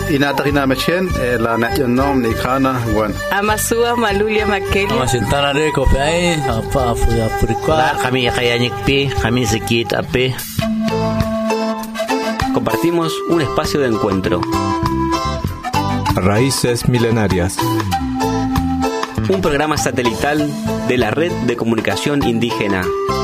Inatarina Mechen, la Nationom Nikana, bueno. Amasua Malulia Makeli. Amasintana Reco Pay, Apa Furicua. Kami Kayanik Pi, Kami Sekit Ape. Compartimos un espacio de encuentro. Raíces Milenarias. Un programa satelital de la Red de Comunicación Indígena.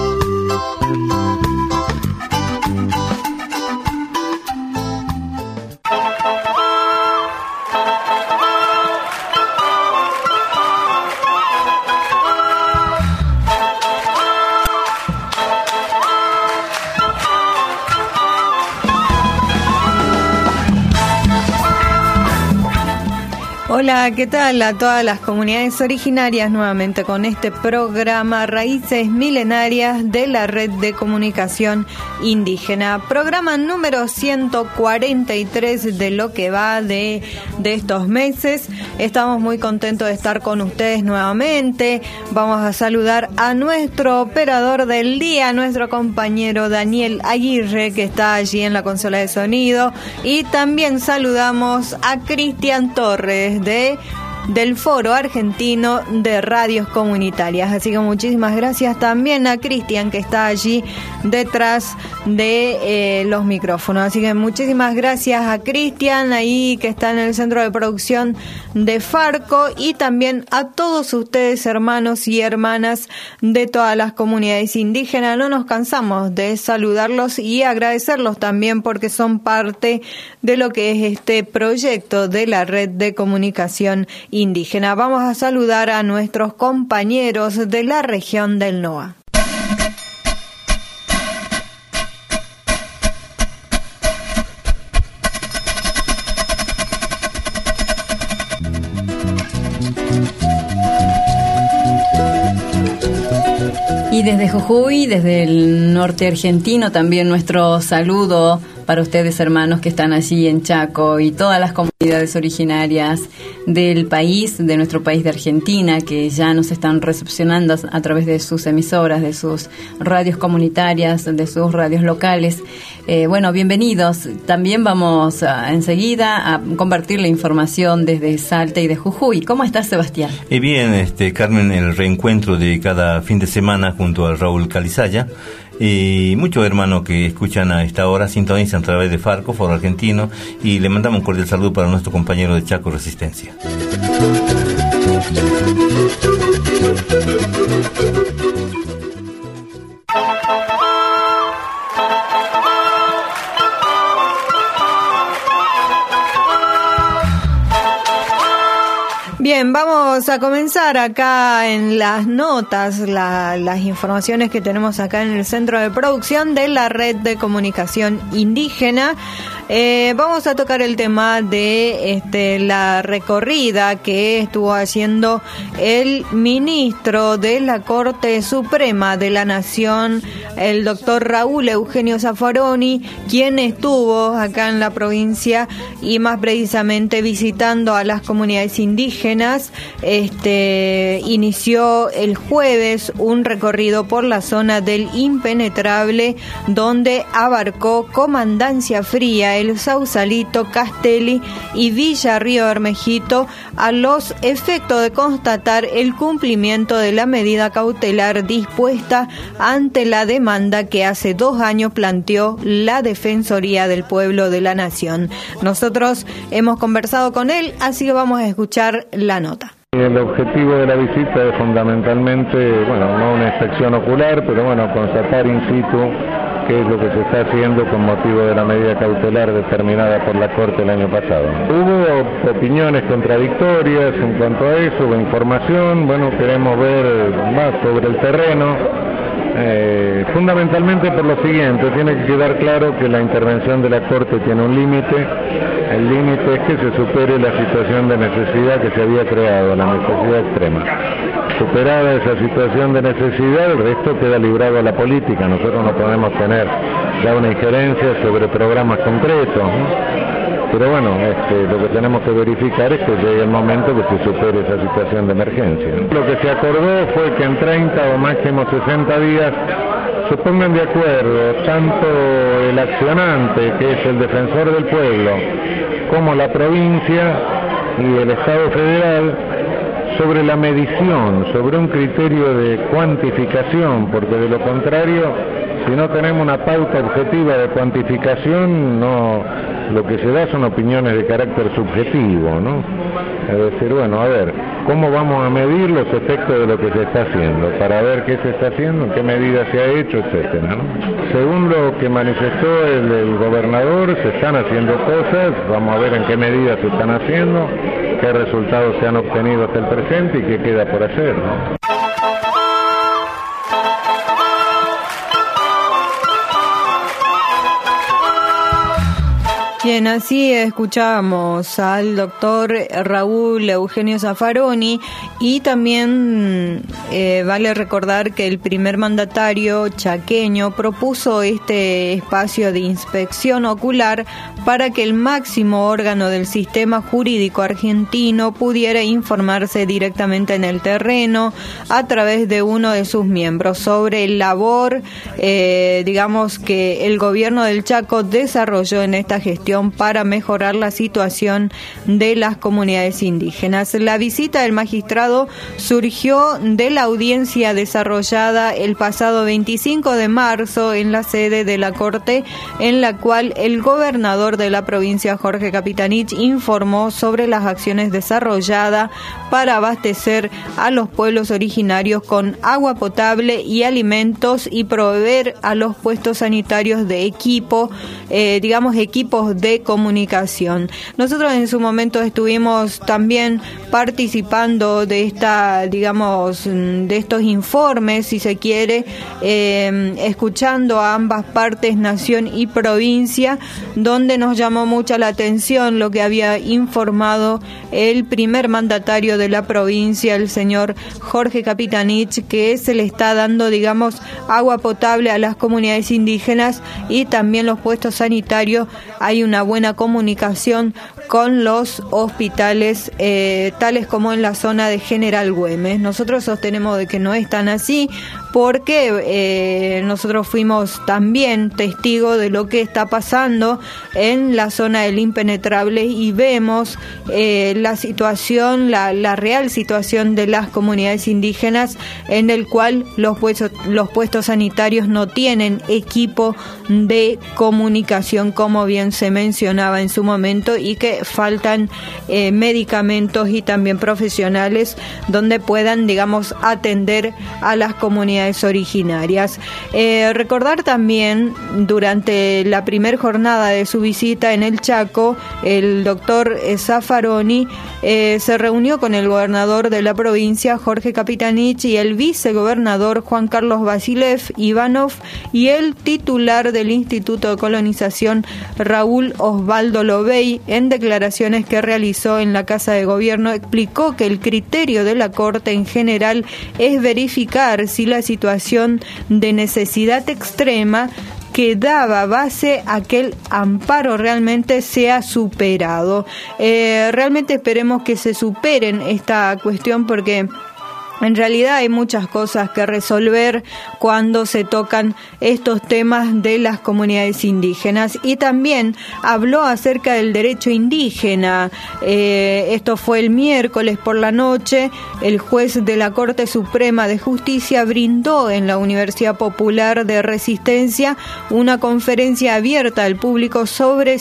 Hola, ¿qué tal a todas las comunidades originarias? Nuevamente con este programa Raíces Milenarias de la Red de Comunicación Indígena. Programa número 143 de lo que va de estos meses. Estamos muy contentos de estar con ustedes nuevamente. Vamos a saludar a nuestro operador del día, nuestro compañero Daniel Aguirre, que está allí en la consola de sonido. Y también saludamos a Cristian Torres del Foro Argentino de Radios Comunitarias. Así que muchísimas gracias también a Cristian, que está allí detrás de los micrófonos. Así que muchísimas gracias a Cristian, ahí que está en el centro de producción de Farco, y también a todos ustedes, hermanos y hermanas de todas las comunidades indígenas. No nos cansamos de saludarlos y agradecerlos también, porque son parte de lo que es este proyecto de la Red de Comunicación Indígena. Vamos a saludar a nuestros compañeros de la región del NOA. Y desde Jujuy, desde el norte argentino, también nuestro saludo para ustedes, hermanos, que están allí en Chaco, y todas las comunidades originarias del país, de nuestro país de Argentina, que ya nos están recepcionando a través de sus emisoras, de sus radios comunitarias, de sus radios locales. Bueno, bienvenidos. También vamos enseguida a compartir la información desde Salta y de Jujuy. ¿Cómo estás, Sebastián? Bien, Carmen, el reencuentro de cada fin de semana junto a Raúl Calizaya. Y muchos hermanos que escuchan a esta hora sintonizan a través de Farco, Foro Argentino, y le mandamos un cordial saludo para nuestro compañero de Chaco Resistencia. Bien, vamos a comenzar acá en las notas, las informaciones que tenemos acá en el centro de producción de la Red de Comunicación Indígena. Vamos a tocar el tema de la recorrida que estuvo haciendo el ministro de la Corte Suprema de la Nación, el doctor Raúl Eugenio Zaffaroni, quien estuvo acá en la provincia y más precisamente visitando a las comunidades indígenas. Inició el jueves un recorrido por la zona del Impenetrable, donde abarcó Comandancia Fría, El Sausalito, Castelli y Villa Río Bermejito, a los efectos de constatar el cumplimiento de la medida cautelar dispuesta ante la demanda que hace 2 años planteó la Defensoría del Pueblo de la Nación. Nosotros hemos conversado con él, así que vamos a escuchar la nota. El objetivo de la visita es fundamentalmente, no una inspección ocular, pero constatar in situ qué es lo que se está haciendo con motivo de la medida cautelar determinada por la Corte el año pasado. Hubo opiniones contradictorias en cuanto a eso, hubo información, queremos ver más sobre el terreno. Fundamentalmente por lo siguiente, tiene que quedar claro que la intervención de la Corte tiene un límite. El límite es que se supere la situación de necesidad que se había creado, la necesidad extrema. Superada esa situación de necesidad, el resto queda librado a la política. Nosotros no podemos tener ya una injerencia sobre programas concretos, ¿no? Pero bueno, lo que tenemos que verificar es que llegue el momento que se supere esa situación de emergencia, ¿no? Lo que se acordó fue que en 30 o máximo 60 días se pongan de acuerdo tanto el accionante, que es el defensor del pueblo, como la provincia y el Estado federal, sobre la medición, sobre un criterio de cuantificación, porque de lo contrario, si no tenemos una pauta objetiva de cuantificación, lo que se da son opiniones de carácter subjetivo, ¿no? Es decir, bueno, a ver, ¿cómo vamos a medir los efectos de lo que se está haciendo? Para ver qué se está haciendo, en qué medida se ha hecho, etcétera, ¿no? Según lo que manifestó el gobernador, se están haciendo cosas, vamos a ver en qué medida se están haciendo, qué resultados se han obtenido hasta el presente y qué queda por hacer, ¿no? Bien, así escuchamos al doctor Raúl Eugenio Zaffaroni y también vale recordar que el primer mandatario chaqueño propuso este espacio de inspección ocular para que el máximo órgano del sistema jurídico argentino pudiera informarse directamente en el terreno a través de uno de sus miembros sobre el labor, digamos, que el gobierno del Chaco desarrolló en esta gestión para mejorar la situación de las comunidades indígenas. La visita del magistrado surgió de la audiencia desarrollada el pasado 25 de marzo en la sede de la Corte, en la cual el gobernador de la provincia, Jorge Capitanich, informó sobre las acciones desarrolladas para abastecer a los pueblos originarios con agua potable y alimentos y proveer a los puestos sanitarios de equipos de comunicación. Nosotros en su momento estuvimos también participando de de estos informes, si se quiere, escuchando a ambas partes, nación y provincia, donde nos llamó mucha la atención lo que había informado el primer mandatario de la provincia, el señor Jorge Capitanich, que se le está dando, agua potable a las comunidades indígenas y también los puestos sanitarios. Hay una buena comunicación con los hospitales, tales como en la zona de General Güemes. Nosotros sostenemos de que no es tan así, porque nosotros fuimos también testigos de lo que está pasando en la zona del Impenetrable y vemos la situación, la real situación de las comunidades indígenas, en el cual los puestos sanitarios no tienen equipo de comunicación, como bien se mencionaba en su momento, y que faltan medicamentos y también profesionales donde puedan, atender a las comunidades originarias. Recordar también, durante la primera jornada de su visita en el Chaco, el doctor Zaffaroni se reunió con el gobernador de la provincia, Jorge Capitanich, y el vicegobernador Juan Carlos Vasilev Ivanov, y el titular del Instituto de Colonización, Raúl Osvaldo Lobey. En declaraciones que realizó en la Casa de Gobierno, explicó que el criterio de la Corte en general es verificar si la situación de necesidad extrema que daba base a que el amparo realmente sea superado. Realmente esperemos que se superen esta cuestión, porque en realidad hay muchas cosas que resolver cuando se tocan estos temas de las comunidades indígenas. Y también habló acerca del derecho indígena. Esto fue el miércoles por la noche. El juez de la Corte Suprema de Justicia brindó en la Universidad Popular de Resistencia una conferencia abierta al público sobre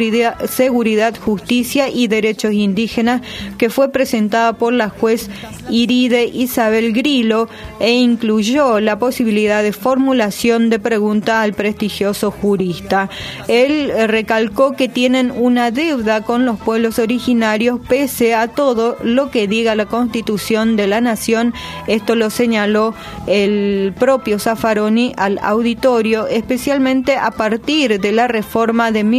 seguridad, justicia y derechos indígenas, que fue presentada por la juez Iride Isabel Grillo, e incluyó la posibilidad de formulación de pregunta al prestigioso jurista. Él recalcó que tienen una deuda con los pueblos originarios pese a todo lo que diga la Constitución de la Nación. Esto lo señaló el propio Zaffaroni al auditorio, especialmente a partir de la reforma de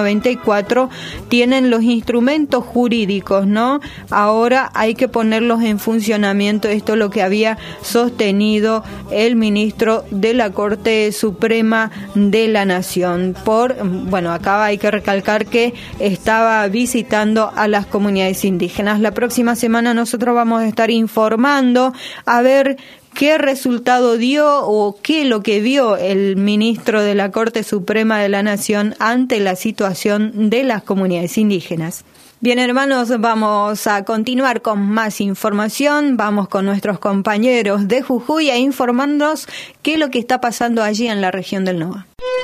1994 tienen los instrumentos jurídicos, ¿no? Ahora hay que ponerlos en funcionamiento. esto es lo que había sostenido el ministro de la Corte Suprema de la Nación. Acá hay que recalcar que estaba visitando a las comunidades indígenas. La próxima semana nosotros vamos a estar informando a ver qué resultado dio o qué es lo que vio el ministro de la Corte Suprema de la Nación ante la situación de las comunidades indígenas. Bien, hermanos, vamos a continuar con más información. Vamos con nuestros compañeros de Jujuy a informarnos qué es lo que está pasando allí en la región del Noa.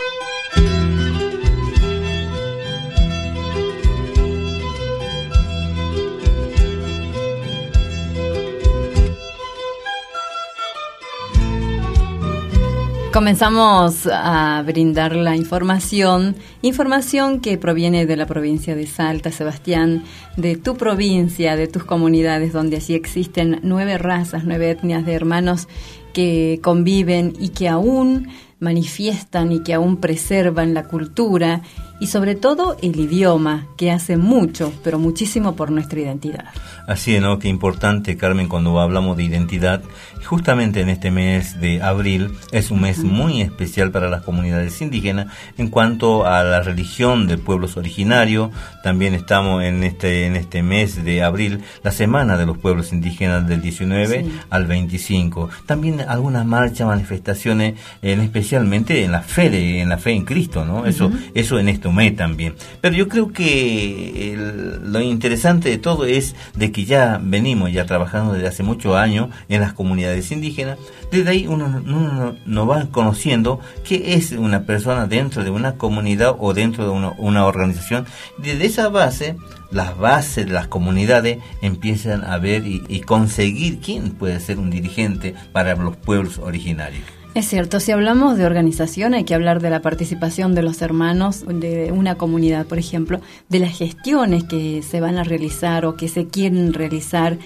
Comenzamos a brindar la información que proviene de la provincia de Salta, Sebastián, de tu provincia, de tus comunidades, donde así existen 9 razas, 9 etnias de hermanos que conviven y que aún manifiestan y que aún preservan la cultura y sobre todo el idioma, que hace mucho, pero muchísimo por nuestra identidad. Así es, ¿no? Qué importante, Carmen, cuando hablamos de identidad. Justamente en este mes de abril es un mes muy especial para las comunidades indígenas en cuanto a la religión de pueblos originarios. También estamos en este mes de abril, la semana de los pueblos indígenas del 19 al 25. También algunas marchas, manifestaciones, especialmente en la fe en Cristo, ¿no? Eso en este mes también. Pero yo creo que lo interesante de todo es de que ya venimos trabajando desde hace muchos años en las comunidades indígenas. Desde ahí uno va conociendo qué es una persona dentro de una comunidad o dentro de una organización. Desde esa base, las bases de las comunidades empiezan a ver y conseguir quién puede ser un dirigente para los pueblos originarios. Es cierto, si hablamos de organización hay que hablar de la participación de los hermanos de una comunidad, por ejemplo, de las gestiones que se van a realizar o que se quieren realizar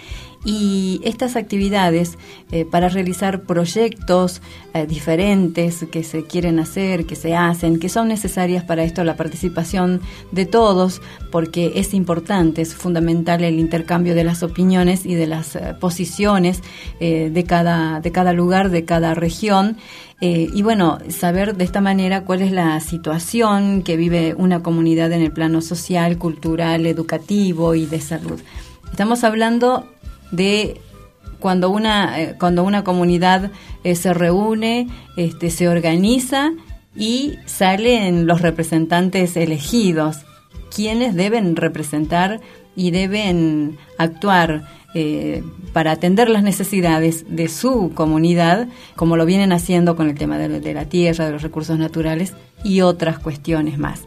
y estas actividades para realizar proyectos diferentes que se quieren hacer, que se hacen, que son necesarias para esto la participación de todos, porque es importante, es fundamental el intercambio de las opiniones y de las posiciones de cada lugar, de cada región. Y bueno, saber de esta manera cuál es la situación que vive una comunidad en el plano social, cultural, educativo y de salud. Estamos hablando de cuando una comunidad se reúne, se organiza y salen los representantes elegidos, quienes deben representar y deben actuar para atender las necesidades de su comunidad, como lo vienen haciendo con el tema de la tierra, de los recursos naturales y otras cuestiones más.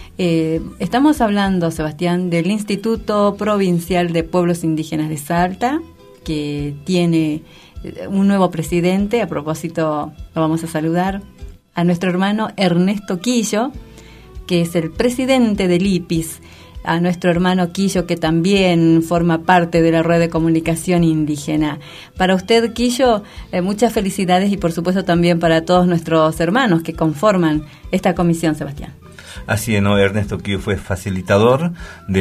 Estamos hablando, Sebastián, del Instituto Provincial de Pueblos Indígenas de Salta, que tiene un nuevo presidente. A propósito, lo vamos a saludar a nuestro hermano Ernesto Quillo, que es el presidente del IPIS, a nuestro hermano Quillo, que también forma parte de la red de comunicación indígena. Para usted, Quillo, muchas felicidades y por supuesto también para todos nuestros hermanos que conforman esta comisión, Sebastián. Así es, ¿no? Ernesto Quillo fue facilitador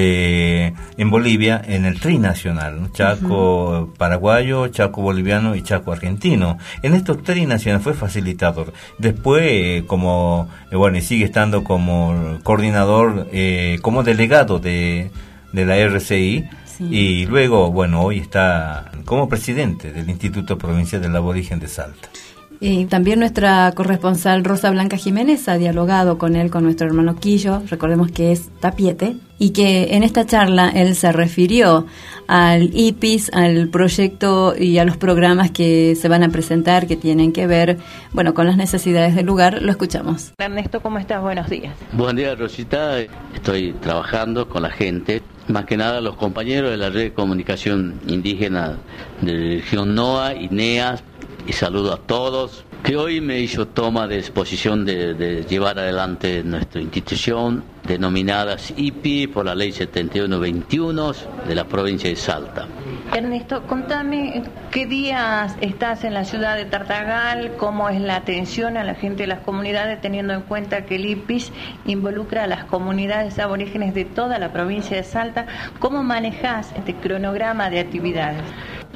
en Bolivia en el trinacional, ¿no? Chaco paraguayo, Chaco boliviano y Chaco argentino. En estos trinacionales fue facilitador. Después, sigue estando como coordinador, como delegado de la RCI. Sí. Y luego, hoy está como presidente del Instituto Provincial del Aborigen de Salta. Y también nuestra corresponsal Rosa Blanca Jiménez ha dialogado con nuestro hermano Quillo, recordemos que es tapiete, y que en esta charla él se refirió al IPIS, al proyecto y a los programas que se van a presentar, que tienen que ver, con las necesidades del lugar. Lo escuchamos. Ernesto, ¿cómo estás? Buenos días. Buen día, Rosita. Estoy trabajando con la gente, más que nada los compañeros de la red de comunicación indígena de la región NOA y NEAS, y saludo a todos, que hoy me hizo toma de exposición de llevar adelante nuestra institución, denominadas IPI por la ley 7121 de la provincia de Salta. Ernesto, contame, ¿qué días estás en la ciudad de Tartagal? ¿Cómo es la atención a la gente de las comunidades, teniendo en cuenta que el IPIS involucra a las comunidades aborígenes de toda la provincia de Salta? ¿Cómo manejás este cronograma de actividades?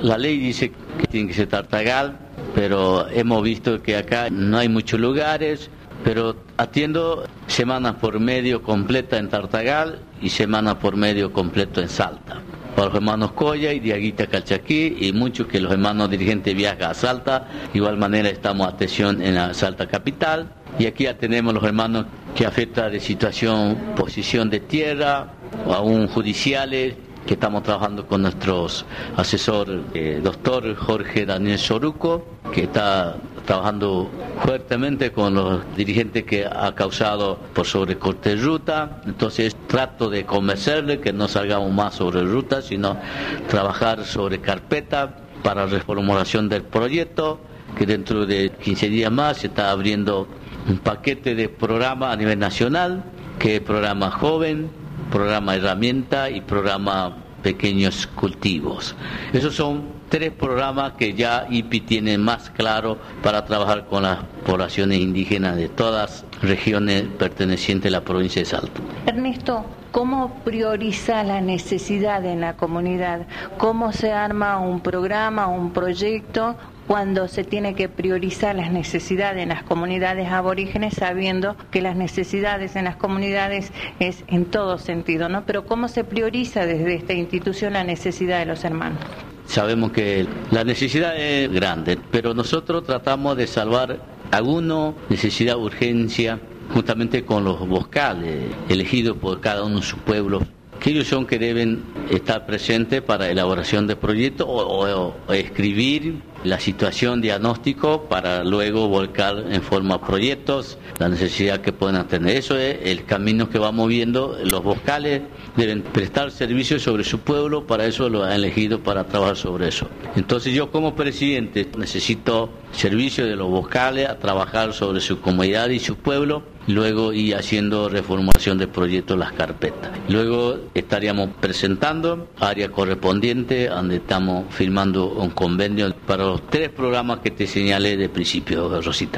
La ley dice que tiene que ser Tartagal, pero hemos visto que acá no hay muchos lugares, pero atiendo semana por medio completa en Tartagal y semana por medio completo en Salta. Para los hermanos Coya y Diaguita Calchaquí, y muchos que los hermanos dirigentes viajan a Salta, de igual manera estamos a atención en la Salta capital, y aquí ya tenemos los hermanos que afecta de situación, posición de tierra, o aún judiciales, que estamos trabajando con nuestros asesor, doctor Jorge Daniel Soruco, que está trabajando fuertemente con los dirigentes que ha causado por sobrecorte de ruta. Entonces trato de convencerle que no salgamos más sobre ruta, sino trabajar sobre carpeta para reformulación del proyecto, que dentro de 15 días más se está abriendo un paquete de programa a nivel nacional, que es programa joven, programa herramienta y programa pequeños cultivos. Esos son 3 programas que ya IPI tiene más claro para trabajar con las poblaciones indígenas de todas regiones pertenecientes a la provincia de Salta. Ernesto, ¿cómo prioriza la necesidad en la comunidad? ¿Cómo se arma un programa, un proyecto, cuando se tiene que priorizar las necesidades en las comunidades aborígenes, sabiendo que las necesidades en las comunidades es en todo sentido, ¿no? Pero ¿cómo se prioriza desde esta institución la necesidad de los hermanos? Sabemos que la necesidad es grande, pero nosotros tratamos de salvar alguna necesidad, urgencia, justamente con los vocales elegidos por cada uno de sus pueblos, que ellos son que deben estar presentes para elaboración de proyectos o escribir la situación diagnóstico para luego volcar en forma proyectos la necesidad que pueden tener. Eso es el camino que vamos viendo. Los vocales deben prestar servicios sobre su pueblo, para eso lo han elegido para trabajar sobre eso. Entonces yo como presidente necesito servicio de los vocales a trabajar sobre su comunidad y su pueblo, luego ir haciendo reformulación de proyectos, las carpetas. Luego estaríamos presentando área correspondiente, donde estamos firmando un convenio para los 3 programas que te señalé de principio, Rosita.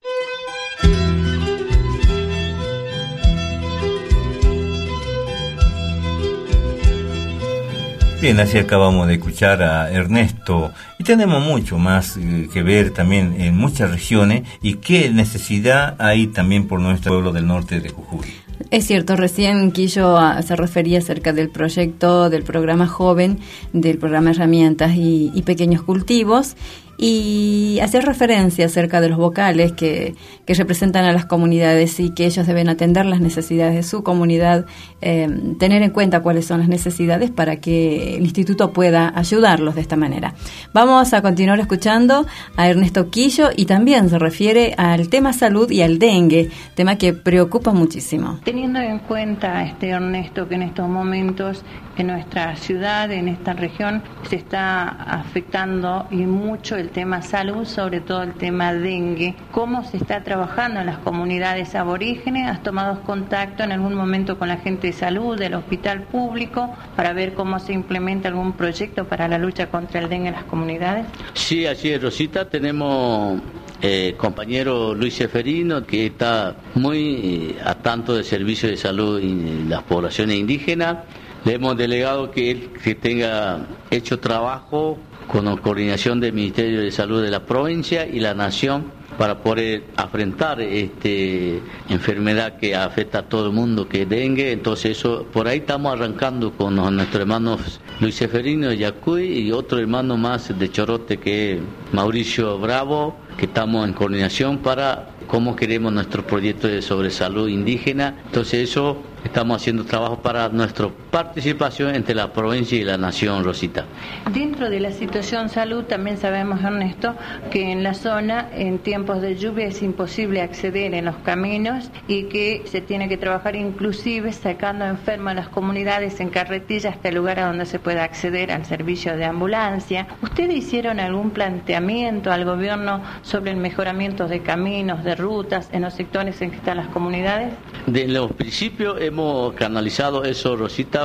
Bien, así acabamos de escuchar a Ernesto y tenemos mucho más que ver también en muchas regiones y qué necesidad hay también por nuestro pueblo del norte de Jujuy. Es cierto, recién Quillo se refería acerca del proyecto, del programa joven, del programa herramientas y pequeños cultivos, y hacer referencia acerca de los vocales que representan a las comunidades y que ellos deben atender las necesidades de su comunidad, tener en cuenta cuáles son las necesidades para que el instituto pueda ayudarlos de esta manera. Vamos a continuar escuchando a Ernesto Quillo, y también se refiere al tema salud y al dengue, tema que preocupa muchísimo. Teniendo en cuenta, Ernesto, que en estos momentos en nuestra ciudad, en esta región, se está afectando y mucho el tema salud, sobre todo el tema dengue. ¿Cómo se está trabajando en las comunidades aborígenes? ¿Has tomado contacto en algún momento con la gente de salud, del hospital público, para ver cómo se implementa algún proyecto para la lucha contra el dengue en las comunidades? Sí, así es, Rosita. Tenemos compañero Luis Seferino, que está muy a tanto del servicio de salud en las poblaciones indígenas. Le hemos delegado que él tenga hecho trabajo con la coordinación del Ministerio de Salud de la provincia y la nación para poder afrontar esta enfermedad que afecta a todo el mundo, que es dengue. Entonces eso, por ahí estamos arrancando con nuestros hermanos Luis Seferino de Yacuy y otro hermano más de Chorote, que es Mauricio Bravo, que estamos en coordinación para cómo queremos nuestro proyecto sobre salud indígena. Entonces eso, estamos haciendo trabajo para nuestra participación entre la provincia y la nación, Rosita. Dentro de la situación salud también sabemos, Ernesto, que en la zona en tiempos de lluvia es imposible acceder en los caminos y que se tiene que trabajar inclusive sacando enfermos a las comunidades en carretilla hasta el lugar a donde se pueda acceder al servicio de ambulancia. ¿Ustedes hicieron algún planteamiento al gobierno sobre el mejoramiento de caminos, de rutas en los sectores en que están las comunidades? De los principios hemos canalizado eso, Rosita.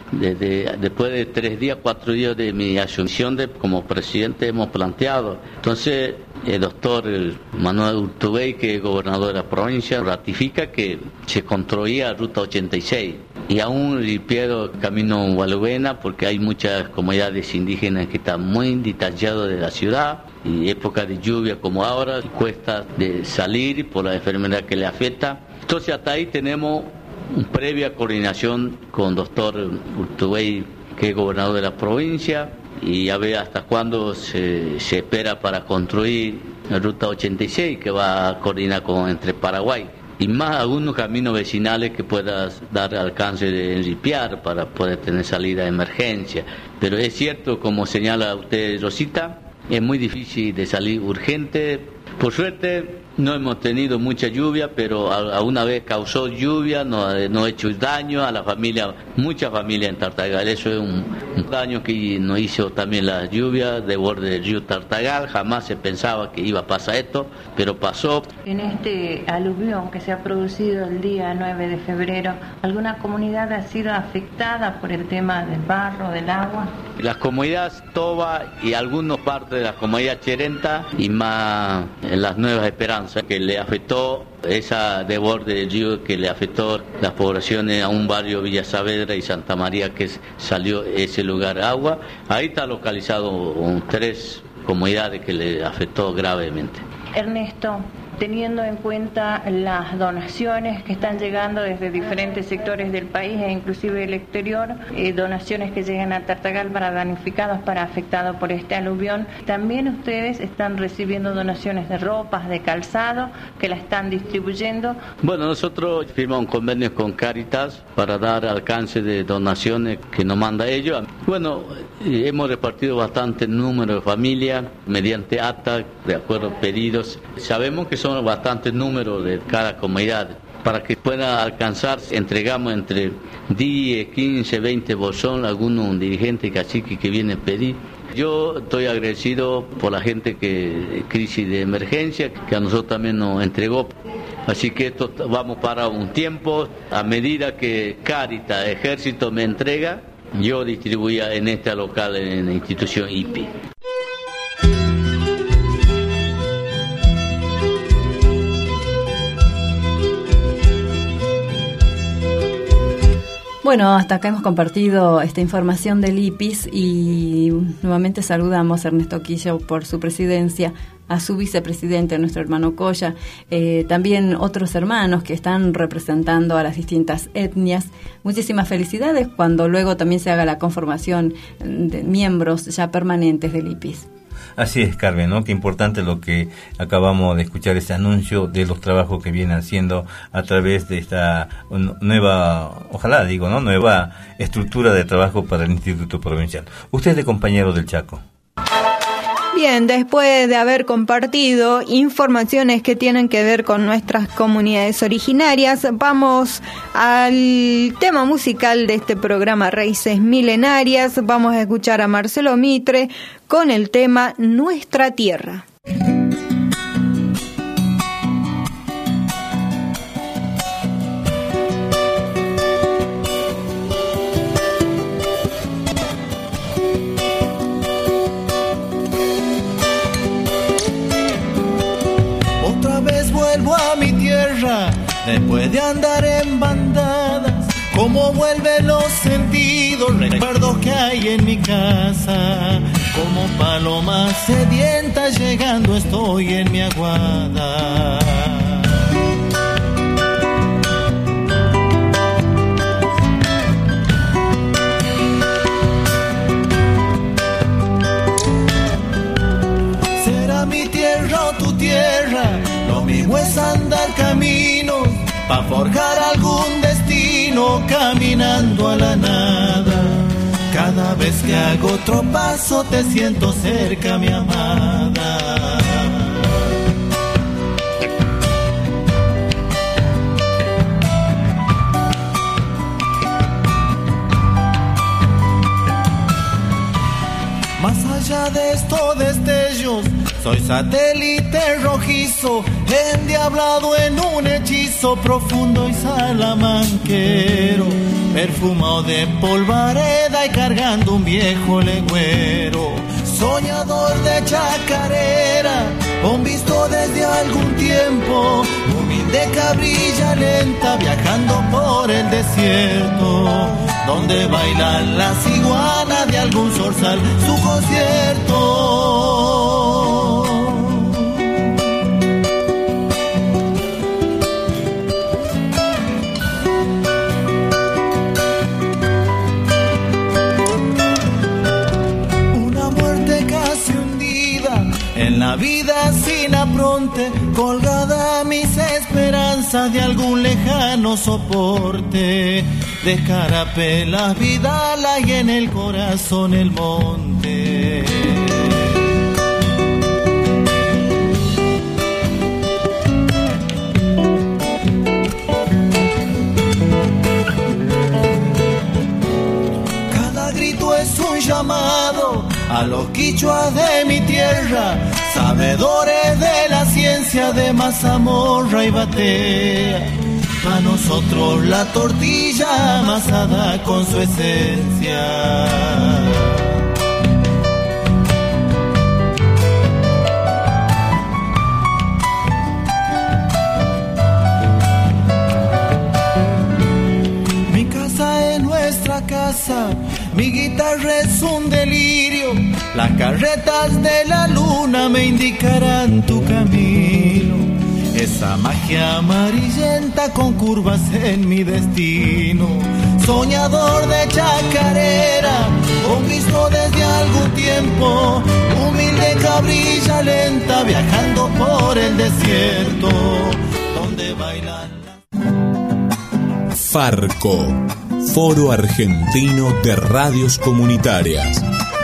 Después de 3 días, 4 días de mi asunción como presidente, hemos planteado. Entonces, el doctor Manuel Urtubey, que es gobernador de la provincia, ratifica que se construía Ruta 86. y aún limpiado camino Gualubena, porque hay muchas comunidades indígenas que están muy detalladas de la ciudad, y época de lluvia como ahora, cuesta de salir por la enfermedad que le afecta. Entonces hasta ahí tenemos una previa coordinación con el doctor Urtubey, que es gobernador de la provincia, y a ver hasta cuándo se espera para construir la ruta 86, que va a coordinar entre Paraguay, y más algunos caminos vecinales que puedas dar alcance de limpiar para poder tener salida de emergencia. Pero es cierto, como señala usted, Rosita, es muy difícil de salir urgente. Por suerte no hemos tenido mucha lluvia, pero alguna vez causó lluvia, no ha hecho daño a la familia, mucha familia en Tartagal. Eso es un daño que nos hizo también la lluvia de borde del río Tartagal. Jamás se pensaba que iba a pasar esto, pero pasó. En este aluvión que se ha producido el día 9 de febrero, ¿alguna comunidad ha sido afectada por el tema del barro, del agua? Las comunidades Toba y algunas partes de la comunidad Cherenta y más en las Nuevas Esperanzas, que le afectó esa desborde del río, que le afectó las poblaciones a un barrio Villa Saavedra y Santa María, que salió ese lugar agua. Ahí está localizado 3 comunidades que le afectó gravemente. Ernesto, teniendo en cuenta las donaciones que están llegando desde diferentes sectores del país e inclusive del exterior, donaciones que llegan a Tartagal para damnificados, para afectados por este aluvión, también ustedes están recibiendo donaciones de ropas, de calzado, que la están distribuyendo. Bueno, nosotros firmamos un convenio con Cáritas para dar alcance de donaciones que nos manda ellos. Bueno, hemos repartido bastante número de familias mediante acta, de acuerdo a pedidos. Sabemos que son bastantes números de cada comunidad. Para que pueda alcanzar, entregamos entre 10, 15, 20 bolsones a algunos dirigentes caciques que vienen a pedir. Yo estoy agradecido por la gente que crisis de emergencia, que a nosotros también nos entregó. Así que esto vamos para un tiempo. A medida que Cáritas, Ejército me entrega, yo distribuía en este local en la institución IPI. Bueno, hasta acá hemos compartido esta información del IPIS y nuevamente saludamos a Ernesto Quillo por su presidencia, a su vicepresidente, nuestro hermano Colla, también otros hermanos que están representando a las distintas etnias. Muchísimas felicidades cuando luego también se haga la conformación de miembros ya permanentes del IPIS. Así es, Carmen, ¿no? Qué importante lo que acabamos de escuchar, ese anuncio de los trabajos que vienen haciendo a través de esta nueva, ojalá digo, ¿no? Nueva estructura de trabajo para el Instituto Provincial. Usted es de compañero del Chaco. Bien, después de haber compartido informaciones que tienen que ver con nuestras comunidades originarias, vamos al tema musical de este programa Raíces Milenarias. Vamos a escuchar a Marcelo Mitre con el tema Nuestra Tierra. Vuelvo a mi tierra, después de andar en bandadas, como vuelven los sentidos, recuerdos que hay en mi casa, como paloma sedienta llegando estoy en mi aguada. Será mi tierra o tu tierra, lo mismo es andar caminos, pa' forjar algún destino, caminando a la nada. Cada vez que hago otro paso te siento cerca, mi amada. Más allá de estos destellos, soy satélite rojizo, endiablado en un hechizo profundo y salamanquero, perfumado de polvareda y cargando un viejo legüero. Soñador de chacarera, con visto desde algún tiempo, humilde humilde cabrilla lenta viajando por el desierto, donde bailan las iguanas de algún zorzal su concierto. En la vida sin apronte, colgada mis esperanzas de algún lejano soporte, de escarapelas vidalas y en el corazón el monte. Cada grito es un llamado a los quichuas de mi tierra, sabedores de la ciencia de mazamorra y batea. Pa' nosotros la tortilla amasada con su esencia. Mi casa es nuestra casa, mi guitarra es un delirio, las carretas de la luna me indicarán tu camino, esa magia amarillenta con curvas en mi destino, soñador de chacarera, con Cristo desde algún tiempo, humilde cabrilla lenta viajando por el desierto, donde bailan Farco, Foro Argentino de Radios Comunitarias.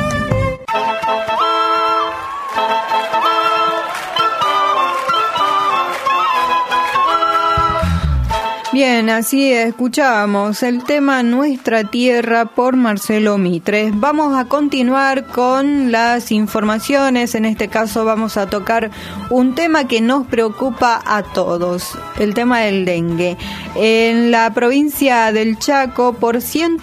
Bien, así escuchábamos el tema Nuestra Tierra por Marcelo Mitre. Vamos a continuar con las informaciones. En este caso vamos a tocar un tema que nos preocupa a todos, el tema del dengue. En la provincia del Chaco, por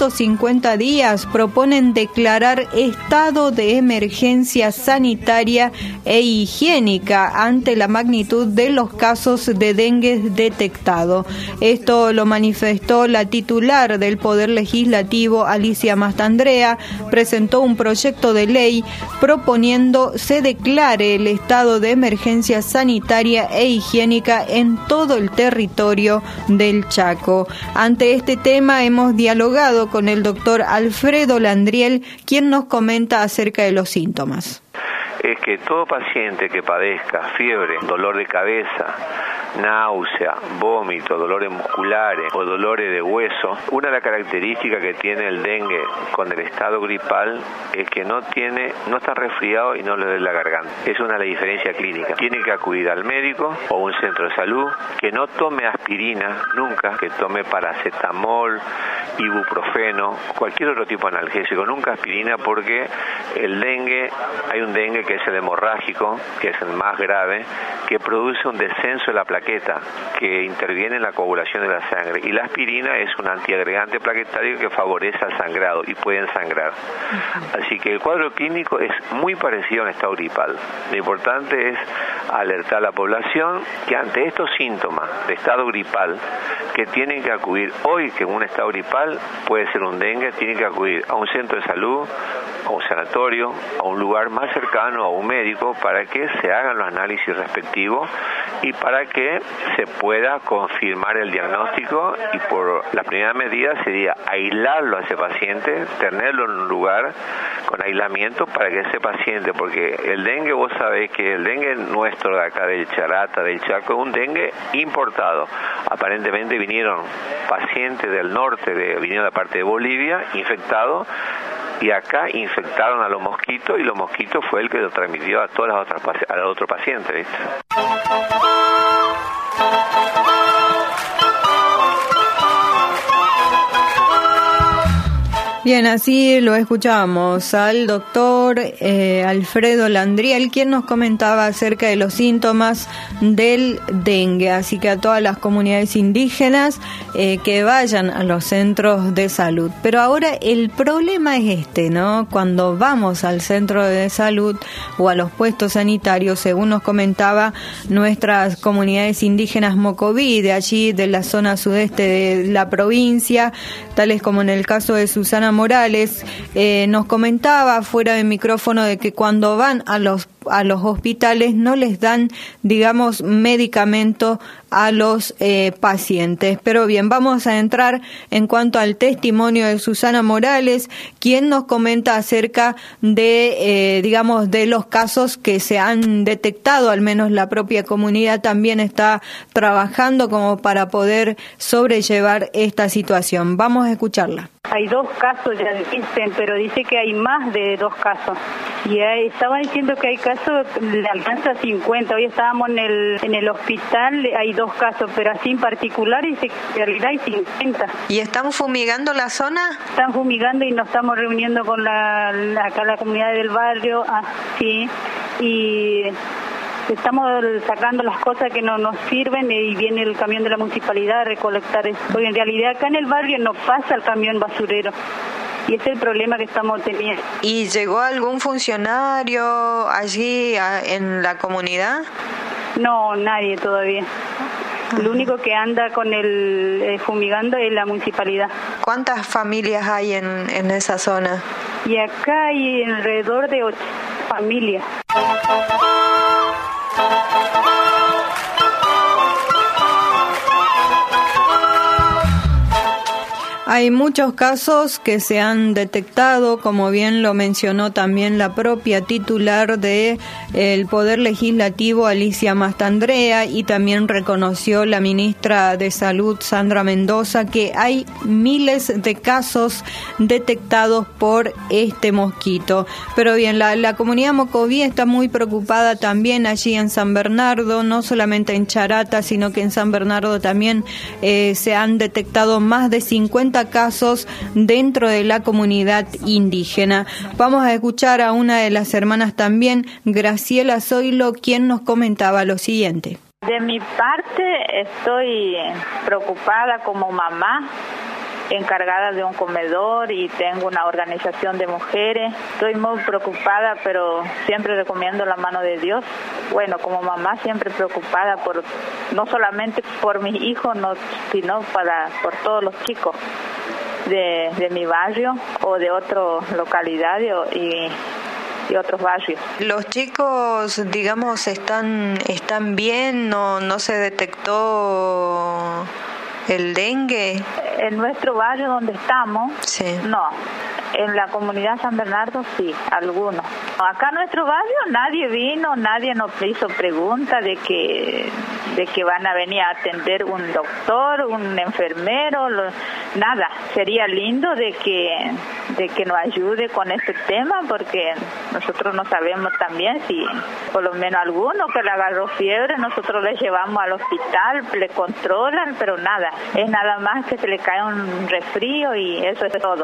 150 días proponen declarar estado de emergencia sanitaria e higiénica ante la magnitud de los casos de dengue detectados. Esto lo manifestó la titular del Poder Legislativo, Alicia Mastandrea. Presentó un proyecto de ley proponiendo se declare el estado de emergencia sanitaria e higiénica en todo el territorio del Chaco. Ante este tema hemos dialogado con el doctor Alfredo Landriel, quien nos comenta acerca de los síntomas. Es que todo paciente que padezca fiebre, dolor de cabeza, náusea, vómito, dolores musculares o dolores de hueso, una de las características que tiene el dengue con el estado gripal es que no está resfriado y no le duele la garganta. Es una de las diferencias clínicas. Tiene que acudir al médico o a un centro de salud, que no tome aspirina nunca, que tome paracetamol, ibuprofeno, cualquier otro tipo de analgésico, nunca aspirina, porque el dengue, hay un dengue que es el hemorrágico, que es el más grave, que produce un descenso de la plaqueta, que interviene en la coagulación de la sangre, y la aspirina es un antiagregante plaquetario que favorece al sangrado y puede ensangrar. Así que el cuadro clínico es muy parecido a un estado gripal. Lo importante es alertar a la población que ante estos síntomas de estado gripal, que tienen que acudir hoy, que en un estado gripal puede ser un dengue, tienen que acudir a un centro de salud, a un sanatorio, a un lugar más cercano, a un médico, para que se hagan los análisis respectivos y para que se pueda confirmar el diagnóstico. Y por la primera medida sería aislarlo a ese paciente, tenerlo en un lugar con aislamiento para que ese paciente, porque el dengue, vos sabés que el dengue nuestro de acá del Charata, del Chaco, es un dengue importado. Aparentemente vinieron pacientes del norte, vinieron de la parte de Bolivia, infectados, y acá infectaron a los mosquitos, y los mosquitos fue el que lo transmitió a todas las otras a los otros pacientes, ¿viste? Bien, así lo escuchamos al doctor Alfredo Landriel, quien nos comentaba acerca de los síntomas del dengue. Así que a todas las comunidades indígenas que vayan a los centros de salud. Pero ahora el problema es ¿no? Cuando vamos al centro de salud o a los puestos sanitarios, según nos comentaba nuestras comunidades indígenas Mocoví, de allí de la zona sudeste de la provincia, tales como en el caso de Susana Morales, nos comentaba fuera de micrófono de que cuando van a los hospitales no les dan, digamos, medicamento a los pacientes. Pero bien, vamos a entrar en cuanto al testimonio de Susana Morales, quien nos comenta acerca de, digamos, de los casos que se han detectado, al menos la propia comunidad también está trabajando como para poder sobrellevar esta situación. Vamos a escucharla. Hay 2 casos, ya dicen, pero dice que hay más de 2 casos. Y estaba diciendo que hay casos, le alcanza 50. Hoy estábamos en el hospital, hay 2 casos, pero así en particular dice que en realidad hay 50. ¿Y están fumigando la zona? Están fumigando y nos estamos reuniendo con acá la comunidad del barrio, sí, y estamos sacando las cosas que no nos sirven y viene el camión de la municipalidad a recolectar eso. Porque en realidad acá en el barrio no pasa el camión basurero. Y ese es el problema que estamos teniendo. ¿Y llegó algún funcionario allí en la comunidad? No, nadie todavía. Lo único que anda con el fumigando es la municipalidad. ¿Cuántas familias hay en esa zona? Y acá hay alrededor de 8 familias. Hay muchos casos que se han detectado, como bien lo mencionó también la propia titular de el Poder Legislativo, Alicia Mastandrea, y también reconoció la ministra de Salud, Sandra Mendoza, que hay miles de casos detectados por este mosquito. Pero bien, la comunidad Mocoví está muy preocupada también allí en San Bernardo, no solamente en Charata, sino que en San Bernardo también se han detectado más de 50 casos dentro de la comunidad indígena. Vamos a escuchar a una de las hermanas también, Graciela Zoilo, quien nos comentaba lo siguiente. De mi parte estoy preocupada como mamá, encargada de un comedor y tengo una organización de mujeres. Estoy muy preocupada, pero siempre recomiendo la mano de Dios. Bueno, como mamá siempre preocupada por no solamente por mis hijos, sino por todos los chicos de mi barrio o de otras localidades y otros barrios. Los chicos, digamos, están bien, no se detectó el dengue. En nuestro barrio donde estamos, sí. No. En la comunidad San Bernardo sí, algunos. Acá en nuestro barrio nadie vino, nadie nos hizo pregunta de que van a venir a atender un doctor, un enfermero, nada. Sería lindo de que nos ayude con este tema, porque nosotros no sabemos también si por lo menos alguno que le agarró fiebre, nosotros le llevamos al hospital, le controlan, pero nada. Es nada más que se le cae un resfrío y eso es todo.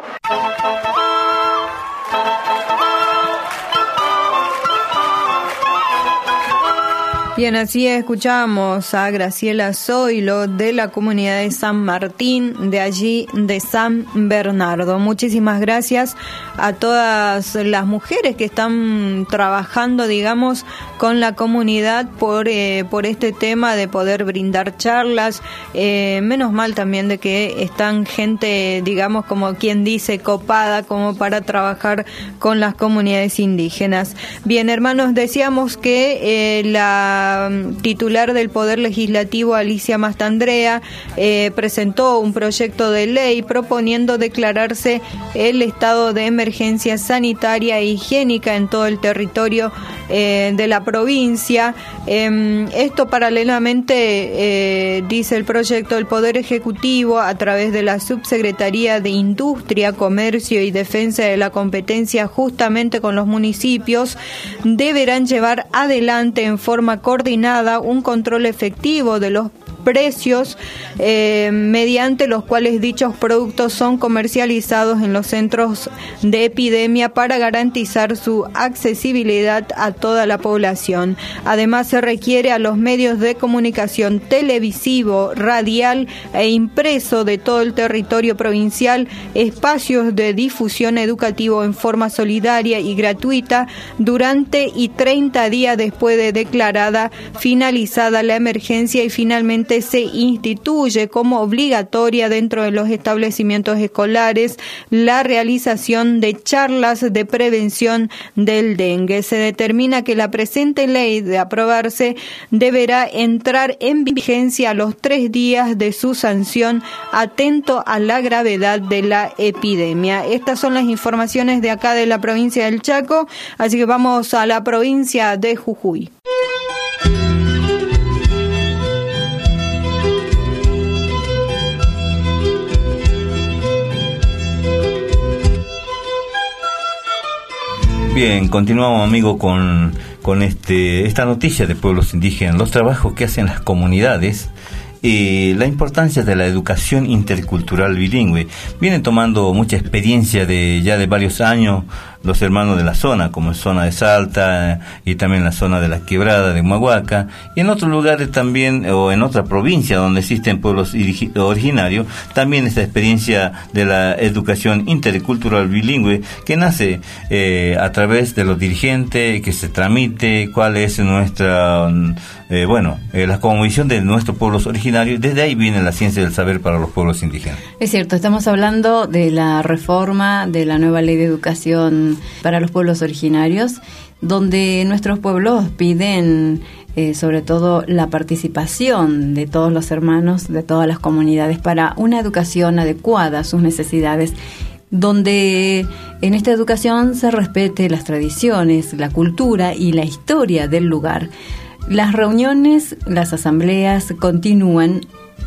Bien, así escuchamos a Graciela Zoilo de la comunidad de San Martín, de allí de San Bernardo. Muchísimas gracias a todas las mujeres que están trabajando, digamos, con la comunidad por este tema de poder brindar charlas. Menos mal también de que están gente, digamos, como quien dice, copada como para trabajar con las comunidades indígenas. Bien, hermanos, decíamos que la titular del Poder Legislativo, Alicia Mastandrea, presentó un proyecto de ley proponiendo declararse el estado de emergencia sanitaria e higiénica en todo el territorio de la provincia. Esto paralelamente, dice el proyecto, el Poder Ejecutivo, a través de la Subsecretaría de Industria, Comercio y Defensa de la Competencia, justamente con los municipios, deberán llevar adelante en forma coordinada un control efectivo de los precios mediante los cuales dichos productos son comercializados en los centros de epidemia para garantizar su accesibilidad a toda la población. Además, se requiere a los medios de comunicación televisivo, radial e impreso de todo el territorio provincial espacios de difusión educativo en forma solidaria y gratuita durante y 30 días después de declarada finalizada la emergencia, y finalmente se instituye como obligatoria dentro de los establecimientos escolares la realización de charlas de prevención del dengue. Se determina que la presente ley, de aprobarse, deberá entrar en vigencia a los 3 días de su sanción, atento a la gravedad de la epidemia. Estas son las informaciones de acá de la provincia del Chaco, así que vamos a la provincia de Jujuy. Bien, continuamos, amigo, con esta noticia de pueblos indígenas, los trabajos que hacen las comunidades, la importancia de la educación intercultural bilingüe. Vienen tomando mucha experiencia ya de varios años los hermanos de la zona, como en zona de Salta y también la zona de la Quebrada de Humahuaca, y en otros lugares también, o en otra provincia donde existen pueblos originarios, también esta experiencia de la educación intercultural bilingüe que nace a través de los dirigentes, que se tramite cuál es nuestra la cosmovisión de nuestros pueblos originarios. Desde ahí viene la ciencia del saber para los pueblos indígenas. Es cierto, estamos hablando de la reforma de la nueva ley de educación para los pueblos originarios, donde nuestros pueblos piden sobre todo la participación de todos los hermanos, de todas las comunidades, para una educación adecuada a sus necesidades, donde en esta educación se respete las tradiciones, la cultura y la historia del lugar. Las reuniones, las asambleas continúan,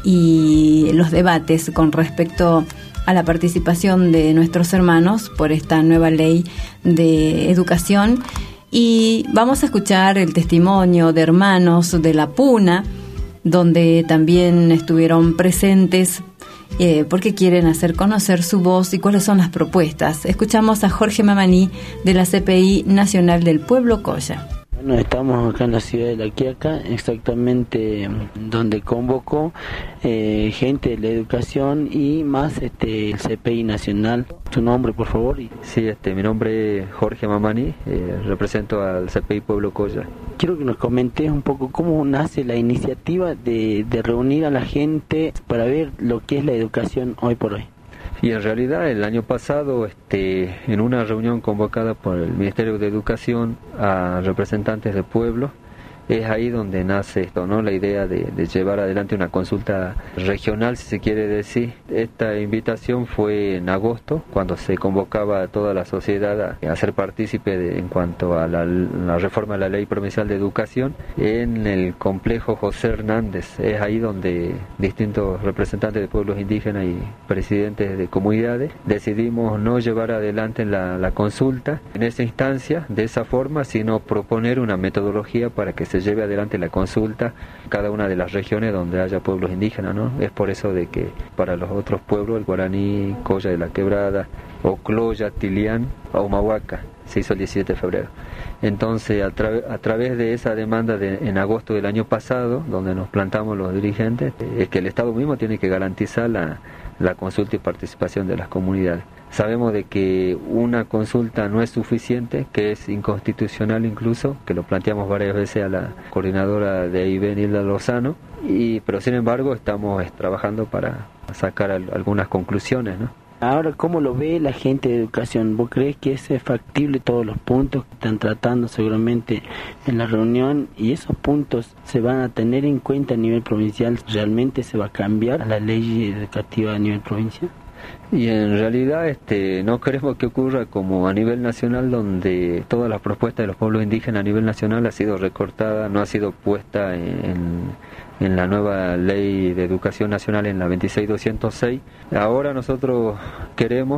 y los debates con respecto a la participación de nuestros hermanos por esta nueva ley de educación. Y vamos a escuchar el testimonio de hermanos de la Puna, donde también estuvieron presentes porque quieren hacer conocer su voz y cuáles son las propuestas. Escuchamos a Jorge Mamaní de la CPI Nacional del Pueblo Colla. Bueno, estamos acá en la ciudad de La Quiaca, exactamente donde convocó gente de la educación y más el CPI Nacional. ¿Tu nombre, por favor? Sí, mi nombre es Jorge Mamani, represento al CPI Pueblo Colla. Quiero que nos comentes un poco cómo nace la iniciativa de reunir a la gente para ver lo que es la educación hoy por hoy. Y en realidad el año pasado, en una reunión convocada por el Ministerio de Educación a representantes del pueblo, es ahí donde nace esto, ¿no? La idea de llevar adelante una consulta regional, si se quiere decir. Esta invitación fue en agosto, cuando se convocaba a toda la sociedad a ser partícipe en cuanto a la reforma de la Ley Provincial de Educación en el complejo José Hernández. Es ahí donde distintos representantes de pueblos indígenas y presidentes de comunidades decidimos no llevar adelante la consulta en esa instancia, de esa forma, sino proponer una metodología para que se lleve adelante la consulta en cada una de las regiones donde haya pueblos indígenas, ¿no? Es por eso de que para los otros pueblos, el guaraní, Colla de la Quebrada, Ocloya, Tilián, Humahuaca, se hizo el 17 de febrero. Entonces, a través de esa demanda en agosto del año pasado, donde nos plantamos los dirigentes, es que el Estado mismo tiene que garantizar la consulta y participación de las comunidades. Sabemos de que una consulta no es suficiente, que es inconstitucional incluso, que lo planteamos varias veces a la coordinadora de AIB, Nilda Lozano, pero sin embargo estamos trabajando para sacar algunas conclusiones, ¿no? Ahora, ¿cómo lo ve la gente de educación? ¿Vos crees que es factible todos los puntos que están tratando seguramente en la reunión, y esos puntos se van a tener en cuenta a nivel provincial? ¿Realmente se va a cambiar la ley educativa a nivel provincial? Y en realidad no queremos que ocurra como a nivel nacional, donde todas las propuestas de los pueblos indígenas a nivel nacional ha sido recortada, no ha sido puesta en la nueva ley de educación nacional, en la 26206. Ahora nosotros queremos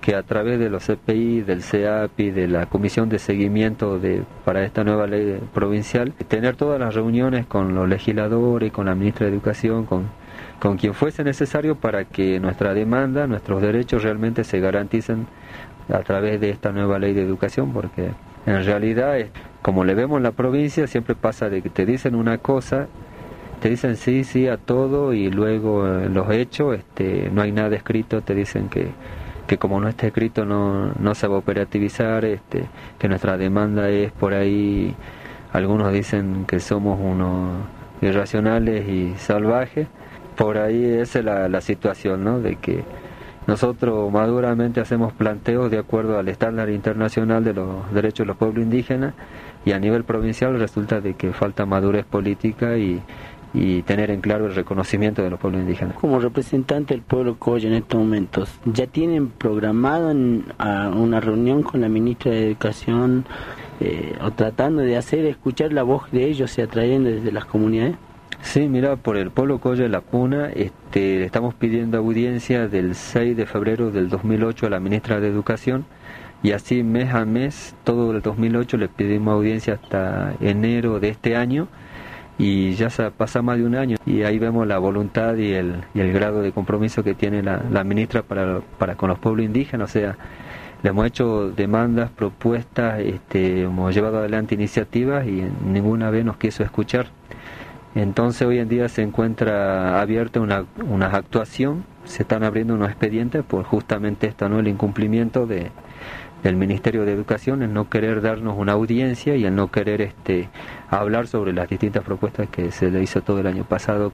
que a través de los CPI, del CEAPI, de la Comisión de Seguimiento para esta nueva ley provincial, tener todas las reuniones con los legisladores, con la ministra de Educación, con quien fuese necesario para que nuestra demanda, nuestros derechos realmente se garanticen a través de esta nueva ley de educación, porque en realidad, como le vemos en la provincia, siempre pasa de que te dicen una cosa, te dicen sí a todo y luego los hechos, no hay nada escrito, te dicen que como no está escrito no se va a operativizar, que nuestra demanda es por ahí, algunos dicen que somos unos irracionales y salvajes, por ahí esa es la situación, ¿no? De que nosotros maduramente hacemos planteos de acuerdo al estándar internacional de los derechos de los pueblos indígenas y a nivel provincial resulta de que falta madurez política y tener en claro el reconocimiento de los pueblos indígenas. Como representante del pueblo Colla en estos momentos, ¿ya tienen programado una reunión con la ministra de Educación o tratando de escuchar la voz de ellos y atrayendo desde las comunidades? Sí, mira, por el pueblo Colla de la Puna estamos pidiendo audiencia del 6 de febrero del 2008 a la ministra de Educación y así mes a mes, todo el 2008 le pedimos audiencia hasta enero de este año y ya se pasa más de un año y ahí vemos la voluntad y el grado de compromiso que tiene la ministra para con los pueblos indígenas. O sea, le hemos hecho demandas, propuestas, hemos llevado adelante iniciativas y ninguna vez nos quiso escuchar. Entonces hoy en día se encuentra abierta una actuación, se están abriendo unos expedientes por justamente esto, ¿no? El incumplimiento del Ministerio de Educación, el no querer darnos una audiencia y el no querer hablar sobre las distintas propuestas que se le hizo todo el año pasado.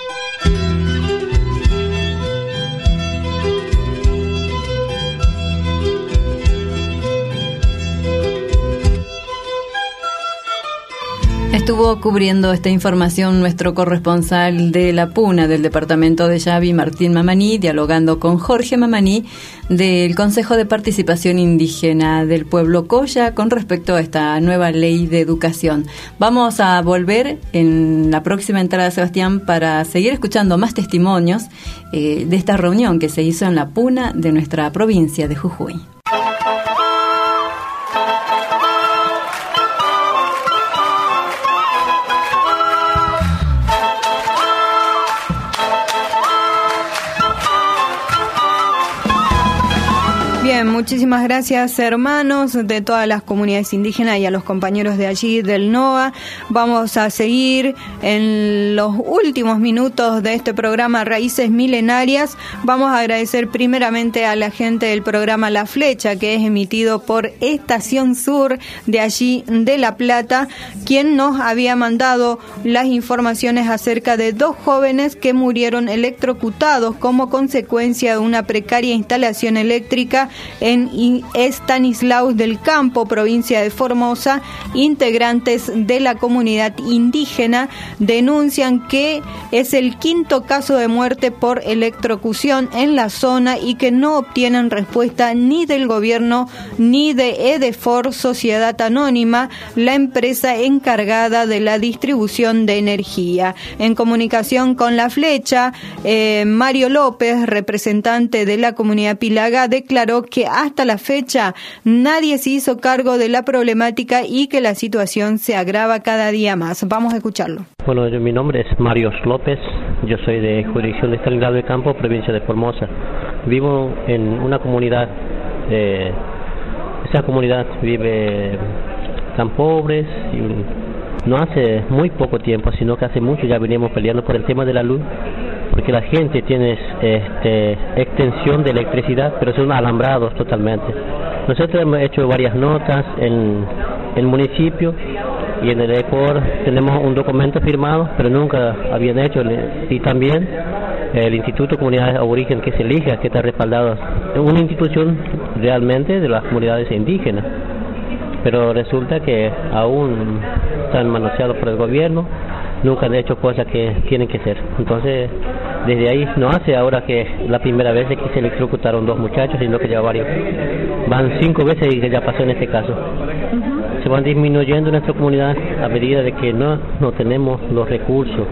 Estuvo cubriendo esta información nuestro corresponsal de La Puna, del departamento de Yavi, Martín Mamaní, dialogando con Jorge Mamaní del Consejo de Participación Indígena del Pueblo Colla con respecto a esta nueva ley de educación. Vamos a volver en la próxima entrada, Sebastián, para seguir escuchando más testimonios de esta reunión que se hizo en La Puna de nuestra provincia de Jujuy. Bien, muchísimas gracias, hermanos de todas las comunidades indígenas y a los compañeros de allí del NOA. Vamos a seguir en los últimos minutos de este programa Raíces Milenarias. Vamos a agradecer primeramente a la gente del programa La Flecha, que es emitido por Estación Sur de allí de La Plata, quien nos había mandado las informaciones acerca de 2 jóvenes que murieron electrocutados como consecuencia de una precaria instalación eléctrica en Estanislaus del Campo, provincia de Formosa. Integrantes de la comunidad indígena denuncian que es el 5º caso de muerte por electrocución en la zona y que no obtienen respuesta ni del gobierno ni de EDEFOR, Sociedad Anónima, la empresa encargada de la distribución de energía. En comunicación con La Flecha, Mario López, representante de la comunidad Pilaga, declaró que hasta la fecha nadie se hizo cargo de la problemática y que la situación se agrava cada día más. Vamos a escucharlo. Bueno, mi nombre es Mario López, yo soy de jurisdicción de Estanislao del Campo, provincia de Formosa. Vivo en una comunidad, esa comunidad vive tan pobres y no hace muy poco tiempo, sino que hace mucho ya veníamos peleando por el tema de la luz, porque la gente tiene extensión de electricidad, pero son alambrados totalmente. Nosotros hemos hecho varias notas en el municipio y en el EDEFOR tenemos un documento firmado, pero nunca habían hecho, y también el Instituto de Comunidades Aborígenes que se elija, que está respaldado, es una institución realmente de las comunidades indígenas, pero resulta que aún están manoseados por el gobierno, nunca han hecho cosas que tienen que hacer. Entonces, desde ahí no hace ahora que la primera vez que se electrocutaron 2 muchachos, sino que ya varios. Van 5 veces y que ya pasó en este caso. Se van disminuyendo nuestra comunidad a medida de que no tenemos los recursos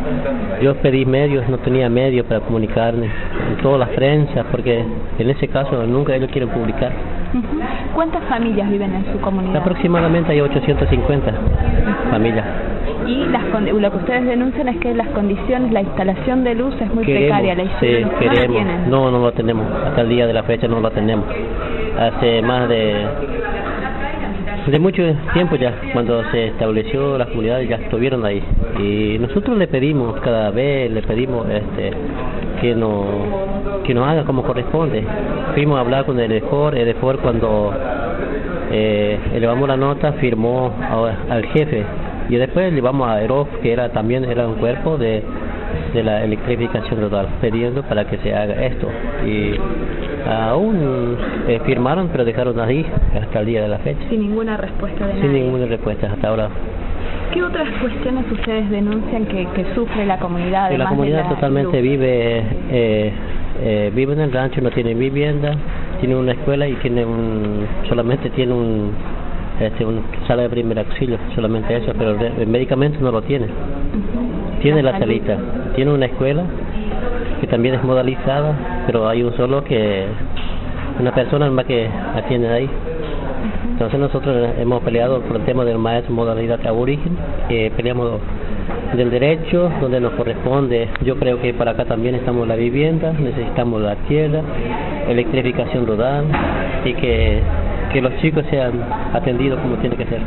yo pedí medios, no tenía medios para comunicarme en todas las prensa, porque en ese caso nunca ellos quieren publicar. ¿Cuántas familias viven en su comunidad? Aproximadamente hay 850 familias. Y lo que ustedes denuncian es que las condiciones, la instalación de luz es muy precaria. No lo tenemos. Hasta el día de la fecha no lo tenemos. Hace más de mucho tiempo ya, cuando se estableció las comunidades, ya estuvieron ahí. Y nosotros le pedimos cada vez, que nos haga como corresponde. Fuimos a hablar con el EDEFOR cuando elevamos la nota, firmó al jefe, y después llevamos a EROF, que era un cuerpo de la electrificación total, pidiendo para que se haga esto, y aún firmaron, pero dejaron ahí hasta el día de la fecha. Sin ninguna respuesta de nadie. Sin ninguna respuesta hasta ahora. ¿Qué otras cuestiones ustedes denuncian que sufre la comunidad? La comunidad totalmente vive en el rancho, no tiene vivienda, tiene una escuela y solamente tiene una sala de primer auxilio, solamente eso, pero el medicamento no lo tiene. Tiene la salita, tiene una escuela que también es modalizada, pero hay una persona más que atiende ahí. Entonces nosotros hemos peleado por el tema del maestro modalidad aborigen, peleamos del derecho donde nos corresponde. Yo creo que para acá también estamos la vivienda, necesitamos la tierra, electrificación rural, y que los chicos sean atendidos como tiene que ser.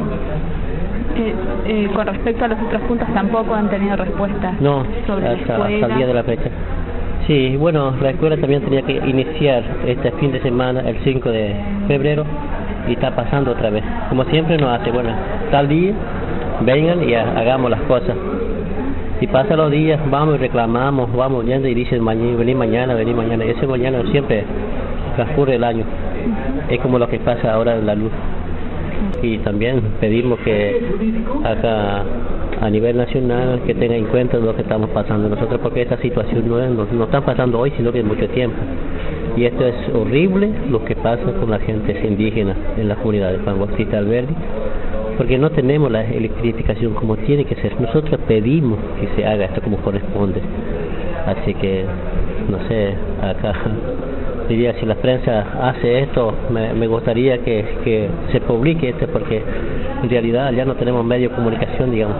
Con respecto a los otros puntos tampoco han tenido respuesta. No, sobre hasta el día de la fecha. Sí, bueno, la escuela también tenía que iniciar este fin de semana, el 5 de febrero, y está pasando otra vez. Como siempre nos hace, tal día, vengan y hagamos las cosas. Y pasan los días, vamos y reclamamos, vamos yendo y dicen, vení mañana, y ese mañana siempre transcurre el año. Es como lo que pasa ahora en la luz. Y también pedimos que acá a nivel nacional que tenga en cuenta lo que estamos pasando nosotros, porque esta situación no está pasando hoy, sino que es mucho tiempo. Y esto es horrible lo que pasa con la gente indígena en la comunidad de Panguaxita Alberdi, porque no tenemos la electrificación como tiene que ser. Nosotros pedimos que se haga esto como corresponde. Así que, no sé, acá diría, si la prensa hace esto, me gustaría que se publique esto, porque en realidad ya no tenemos medio de comunicación, digamos.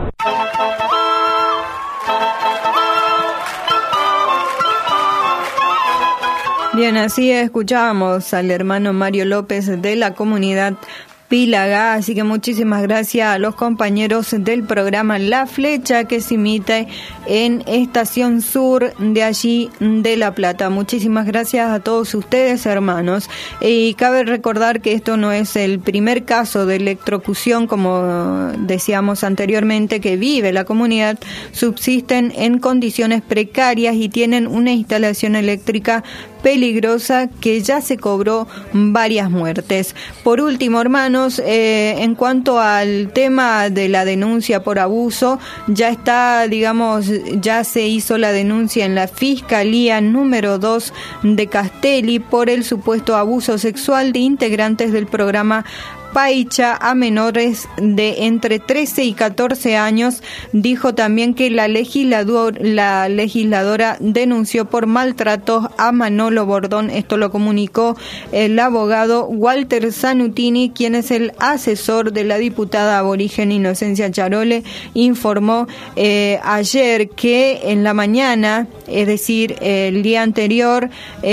Bien, así escuchábamos al hermano Mario López de la comunidad Pilagá, así que muchísimas gracias a los compañeros del programa La Flecha, que se emite en Estación Sur de allí de La Plata. Muchísimas gracias a todos ustedes, hermanos. Y cabe recordar que esto no es el primer caso de electrocución, como decíamos anteriormente, que vive la comunidad. Subsisten en condiciones precarias y tienen una instalación eléctrica peligrosa que ya se cobró varias muertes. Por último, hermanos, en cuanto al tema de la denuncia por abuso, ya se hizo la denuncia en la Fiscalía número 2 de Castelli por el supuesto abuso sexual de integrantes del programa Paicha a menores de entre 13 y 14 años. Dijo también que la legisladora denunció por maltratos a Manolo Bordón. Esto lo comunicó el abogado Walter Zanutini, quien es el asesor de la diputada aborigen Inocencia Charole. Informó ayer que en la mañana, es decir, el día anterior,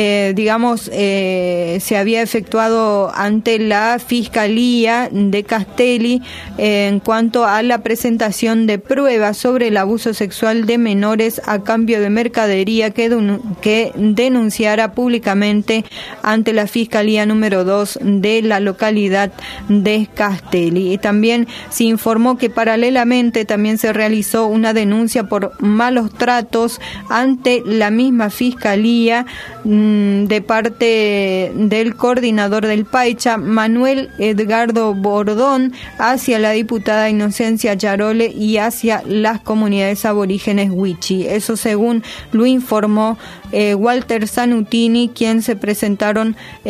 se había efectuado ante la Fiscalía de Castelli en cuanto a la presentación de pruebas sobre el abuso sexual de menores a cambio de mercadería que denunciara públicamente ante la Fiscalía número 2 de la localidad de Castelli. Y también se informó que paralelamente también se realizó una denuncia por malos tratos ante la misma Fiscalía de parte del coordinador del Paicha, Manuel Edgar Edgardo Bordón hacia la diputada Inocencia Charole y hacia las comunidades aborígenes Wichi. Eso según lo informó Walter Zanutini, quien se presentaron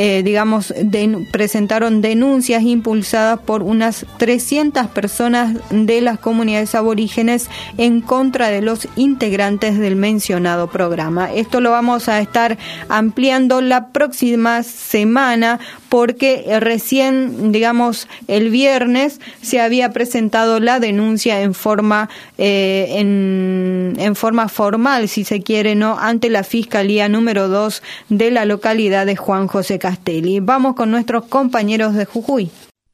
denuncias impulsadas por unas 300 personas de las comunidades aborígenes en contra de los integrantes del mencionado programa. Esto lo vamos a estar ampliando la próxima semana porque recién, el viernes se había presentado la denuncia en forma formal, si se quiere, ¿no?, ante la Fiscalía número 2 de la localidad de Juan José Castelli. Vamos con nuestros compañeros de Jujuy.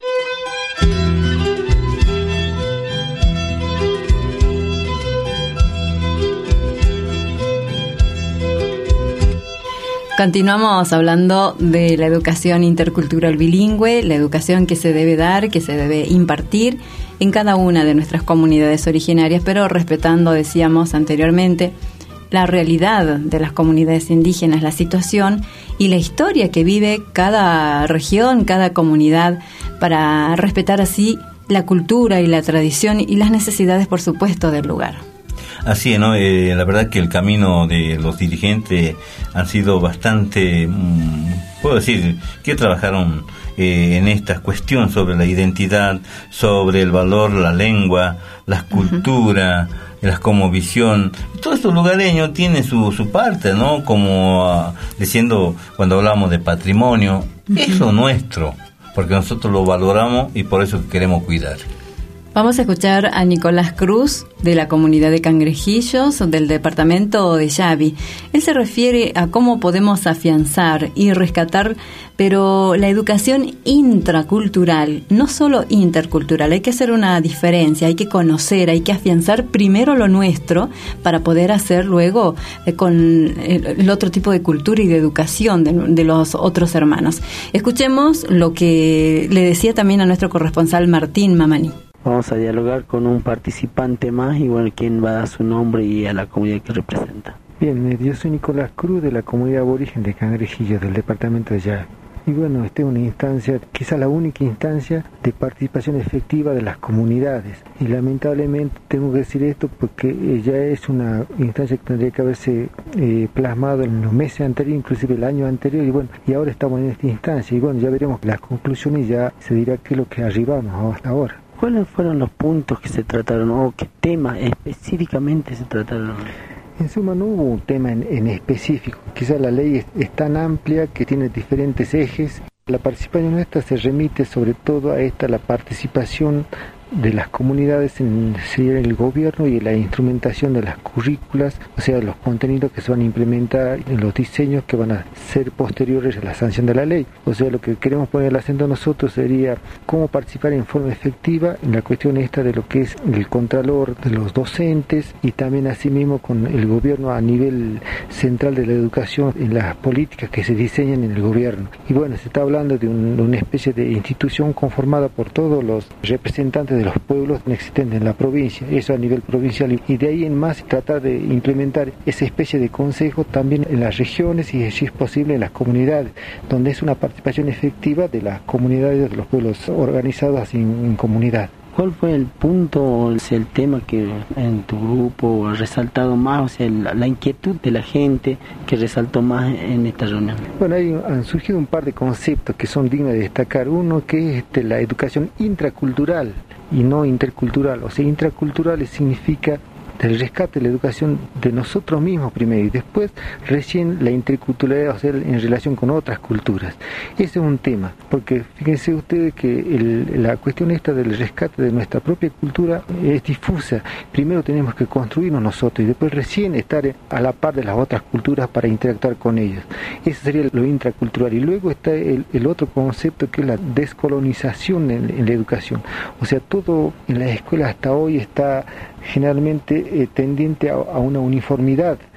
Continuamos hablando de la educación intercultural bilingüe, la educación que se debe dar, que se debe impartir en cada una de nuestras comunidades originarias, pero respetando, decíamos anteriormente, la realidad de las comunidades indígenas, la situación y la historia que vive cada región, cada comunidad, para respetar así la cultura y la tradición y las necesidades, por supuesto, del lugar. Así es, ¿no? La verdad que el camino de los dirigentes han sido bastante, puedo decir, que trabajaron en esta cuestión sobre la identidad, sobre el valor, la lengua, las culturas, las cosmovisión. Todo esto lugareño tiene su parte, ¿no? Como diciendo, cuando hablamos de patrimonio, es lo nuestro, porque nosotros lo valoramos y por eso queremos cuidar. Vamos a escuchar a Nicolás Cruz, de la comunidad de Cangrejillos, del departamento de Yavi. Él se refiere a cómo podemos afianzar y rescatar, pero la educación intracultural, no solo intercultural. Hay que hacer una diferencia, hay que conocer, hay que afianzar primero lo nuestro para poder hacer luego con el otro tipo de cultura y de educación de los otros hermanos. Escuchemos lo que le decía también a nuestro corresponsal Martín Mamani. Vamos a dialogar con un participante más y bueno, quien va a dar su nombre y a la comunidad que representa. Bien, yo soy Nicolás Cruz de la comunidad aborigen de Cangrejillos del departamento de Yavi. Y bueno, esta es una instancia, quizá la única instancia de participación efectiva de las comunidades. Y lamentablemente tengo que decir esto porque ya es una instancia que tendría que haberse plasmado en los meses anteriores, inclusive el año anterior. Y bueno, y ahora estamos en esta instancia. Y bueno, ya veremos las conclusiones y ya se dirá qué es lo que arribamos hasta ahora. ¿Cuáles fueron los puntos que se trataron o qué temas específicamente se trataron? En suma, no hubo un tema en específico. Quizás la ley es tan amplia que tiene diferentes ejes. La participación nuestra se remite sobre todo a la participación de las comunidades en el gobierno y en la instrumentación de las currículas, o sea, los contenidos que se van a implementar en los diseños que van a ser posteriores a la sanción de la ley. O sea, lo que queremos poner el acento nosotros sería cómo participar en forma efectiva en la cuestión esta de lo que es el contralor de los docentes y también asimismo con el gobierno a nivel central de la educación en las políticas que se diseñan en el gobierno. Y bueno, se está hablando de una especie de institución conformada por todos los representantes de los pueblos existentes en la provincia, eso a nivel provincial, y de ahí en más tratar de implementar esa especie de consejo también en las regiones y si es posible en las comunidades, donde es una participación efectiva de las comunidades, de los pueblos organizados así en comunidad. ¿Cuál fue el punto, o sea, el tema que en tu grupo ha resaltado más, o sea, la inquietud de la gente que resaltó más en esta reunión? Bueno, han surgido un par de conceptos que son dignos de destacar. Uno que es la educación intracultural y no intercultural. O sea, intracultural significa el rescate de la educación de nosotros mismos primero y después recién la interculturalidad, o sea, en relación con otras culturas. Ese es un tema, porque fíjense ustedes que la cuestión esta del rescate de nuestra propia cultura es difusa. Primero tenemos que construirnos nosotros y después recién estar a la par de las otras culturas para interactuar con ellos. Eso sería lo intracultural. Y luego está el otro concepto que es la descolonización en la educación. O sea, todo en las escuelas hasta hoy está generalmente tendiente a una uniformidad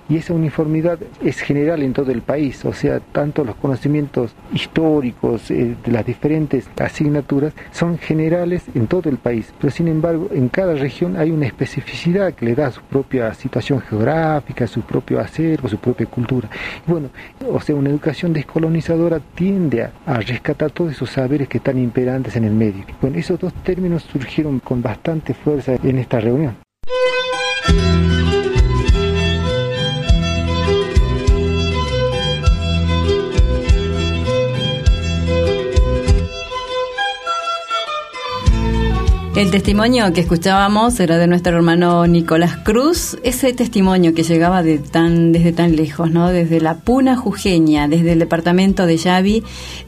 y esa uniformidad es general en todo el país, o sea, tanto los conocimientos históricos de las diferentes asignaturas son generales en todo el país, pero sin embargo en cada región hay una especificidad que le da su propia situación geográfica, su propio acervo, su propia cultura. Y bueno, o sea, una educación descolonizadora tiende a rescatar todos esos saberes que están imperantes en el medio. Bueno, esos dos términos surgieron con bastante fuerza en esta reunión. El testimonio que escuchábamos era de nuestro hermano Nicolás Cruz, ese testimonio que llegaba desde tan lejos, ¿no? Desde la Puna Jujeña, desde el departamento de Yavi.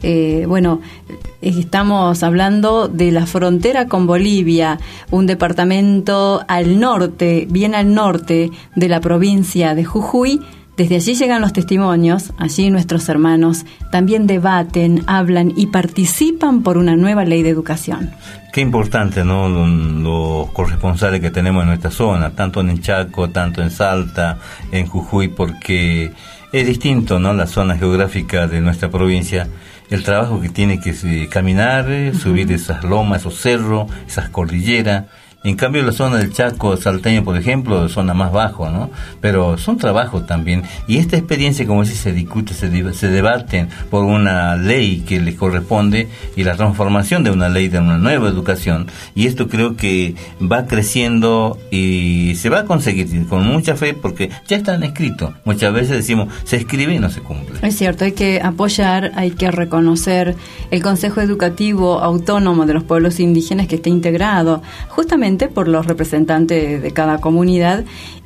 Estamos hablando de la frontera con Bolivia, un departamento al norte, bien al norte de la provincia de Jujuy. Desde allí llegan los testimonios, allí nuestros hermanos también debaten, hablan y participan por una nueva ley de educación. Qué importante, ¿no? Los corresponsales que tenemos en nuestra zona, tanto en el Chaco, tanto en Salta, en Jujuy, porque es distinto, ¿no? La zona geográfica de nuestra provincia, el trabajo que tiene que caminar, subir esas lomas, esos cerros, esas cordilleras. En cambio, la zona del Chaco salteño, por ejemplo, zona más bajo, ¿no? Pero son trabajos también. Y esta experiencia, como decís, se discute, se debaten por una ley que les corresponde y la transformación de una ley, de una nueva educación. Y esto creo que va creciendo y se va a conseguir con mucha fe porque ya están escritos. Muchas veces decimos, se escribe y no se cumple. Es cierto, hay que apoyar, hay que reconocer el Consejo Educativo Autónomo de los Pueblos Indígenas que está integrado justamente por los representantes de cada comunidad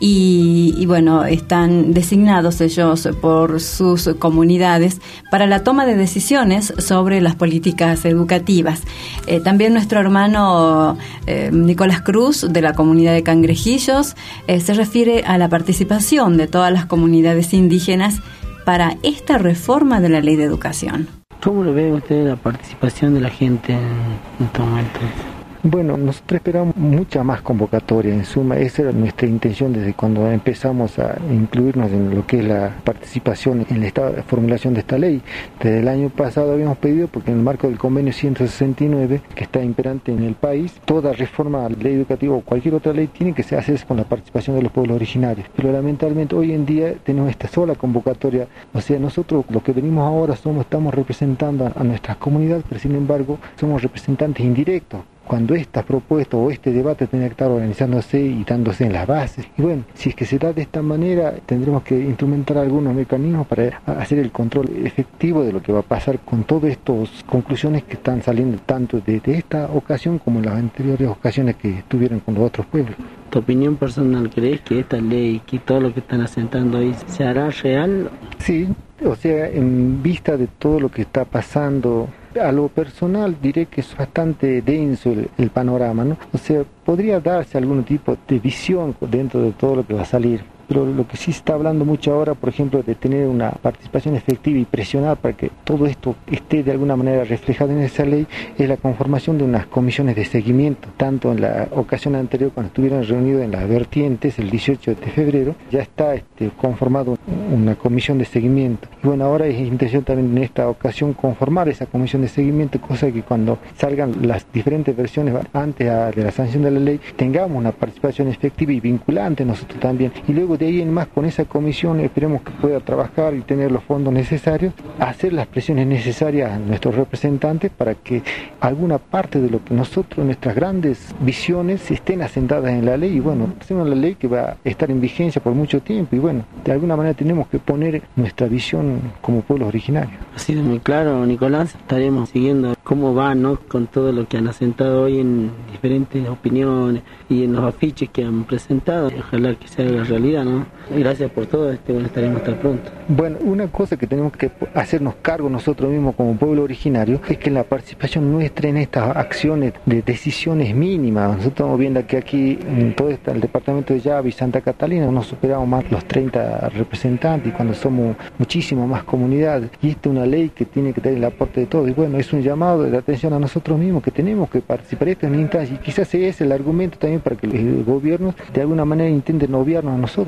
y bueno, están designados ellos por sus comunidades para la toma de decisiones sobre las políticas educativas. También nuestro hermano Nicolás Cruz, de la comunidad de Cangrejillos, se refiere a la participación de todas las comunidades indígenas para esta reforma de la ley de educación. ¿Cómo lo ve usted la participación de la gente en este momento? Bueno, nosotros esperamos mucha más convocatoria. En suma, esa era nuestra intención desde cuando empezamos a incluirnos en lo que es la participación en la formulación de esta ley. Desde el año pasado habíamos pedido, porque en el marco del convenio 169, que está imperante en el país, toda reforma a la ley educativa o cualquier otra ley tiene que hacerse con la participación de los pueblos originarios. Pero lamentablemente hoy en día tenemos esta sola convocatoria. O sea, nosotros lo que venimos ahora estamos representando a nuestras comunidades, pero sin embargo somos representantes indirectos, cuando esta propuesta o este debate tiene que estar organizándose y dándose en las bases. Y bueno, si es que se da de esta manera, tendremos que instrumentar algunos mecanismos para hacer el control efectivo de lo que va a pasar con todas estas conclusiones que están saliendo tanto de esta ocasión como en las anteriores ocasiones que estuvieron con los otros pueblos. ¿Tu opinión personal, crees que esta ley, que todo lo que están asentando ahí, se hará real? Sí, o sea, en vista de todo lo que está pasando, a lo personal diré que es bastante denso el panorama, ¿no? O sea, podría darse algún tipo de visión dentro de todo lo que va a salir. Pero lo que sí se está hablando mucho ahora, por ejemplo, de tener una participación efectiva y presionar para que todo esto esté de alguna manera reflejado en esa ley, es la conformación de unas comisiones de seguimiento. Tanto en la ocasión anterior, cuando estuvieron reunidos en las vertientes, el 18 de febrero, ya está conformado una comisión de seguimiento. Y bueno, ahora es intención también en esta ocasión conformar esa comisión de seguimiento, cosa que cuando salgan las diferentes versiones antes de la sanción de la ley, tengamos una participación efectiva y vinculante nosotros también. Y luego de ahí en más, con esa comisión esperemos que pueda trabajar y tener los fondos necesarios, hacer las presiones necesarias a nuestros representantes para que alguna parte de lo que nosotros, nuestras grandes visiones, estén asentadas en la ley. Y bueno, hacemos la ley que va a estar en vigencia por mucho tiempo y bueno, de alguna manera tenemos que poner nuestra visión como pueblos originarios. Ha sido muy claro, Nicolás. Estaremos siguiendo cómo va, ¿no?, con todo lo que han asentado hoy en diferentes opiniones y en los afiches que han presentado. Ojalá que se haga realidad, ¿no? Gracias por todo, bueno, estaremos hasta pronto. Bueno, una cosa que tenemos que hacernos cargo nosotros mismos como pueblo originario es que la participación nuestra en estas acciones de decisiones mínimas, nosotros estamos viendo que aquí en todo el departamento de Yavi y Santa Catalina nos superamos más los 30 representantes y cuando somos muchísimas más comunidades, y esta es una ley que tiene que tener el aporte de todos. Y bueno, es un llamado de atención a nosotros mismos que tenemos que participar. Esta es una instancia y quizás ese es el argumento también para que los gobiernos de alguna manera intenten obviarnos a nosotros,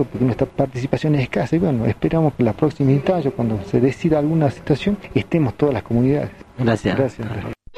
porque nuestra participación es escasa y bueno, esperamos que en la próxima instancia, cuando se decida alguna situación, estemos todas las comunidades. Gracias. Gracias.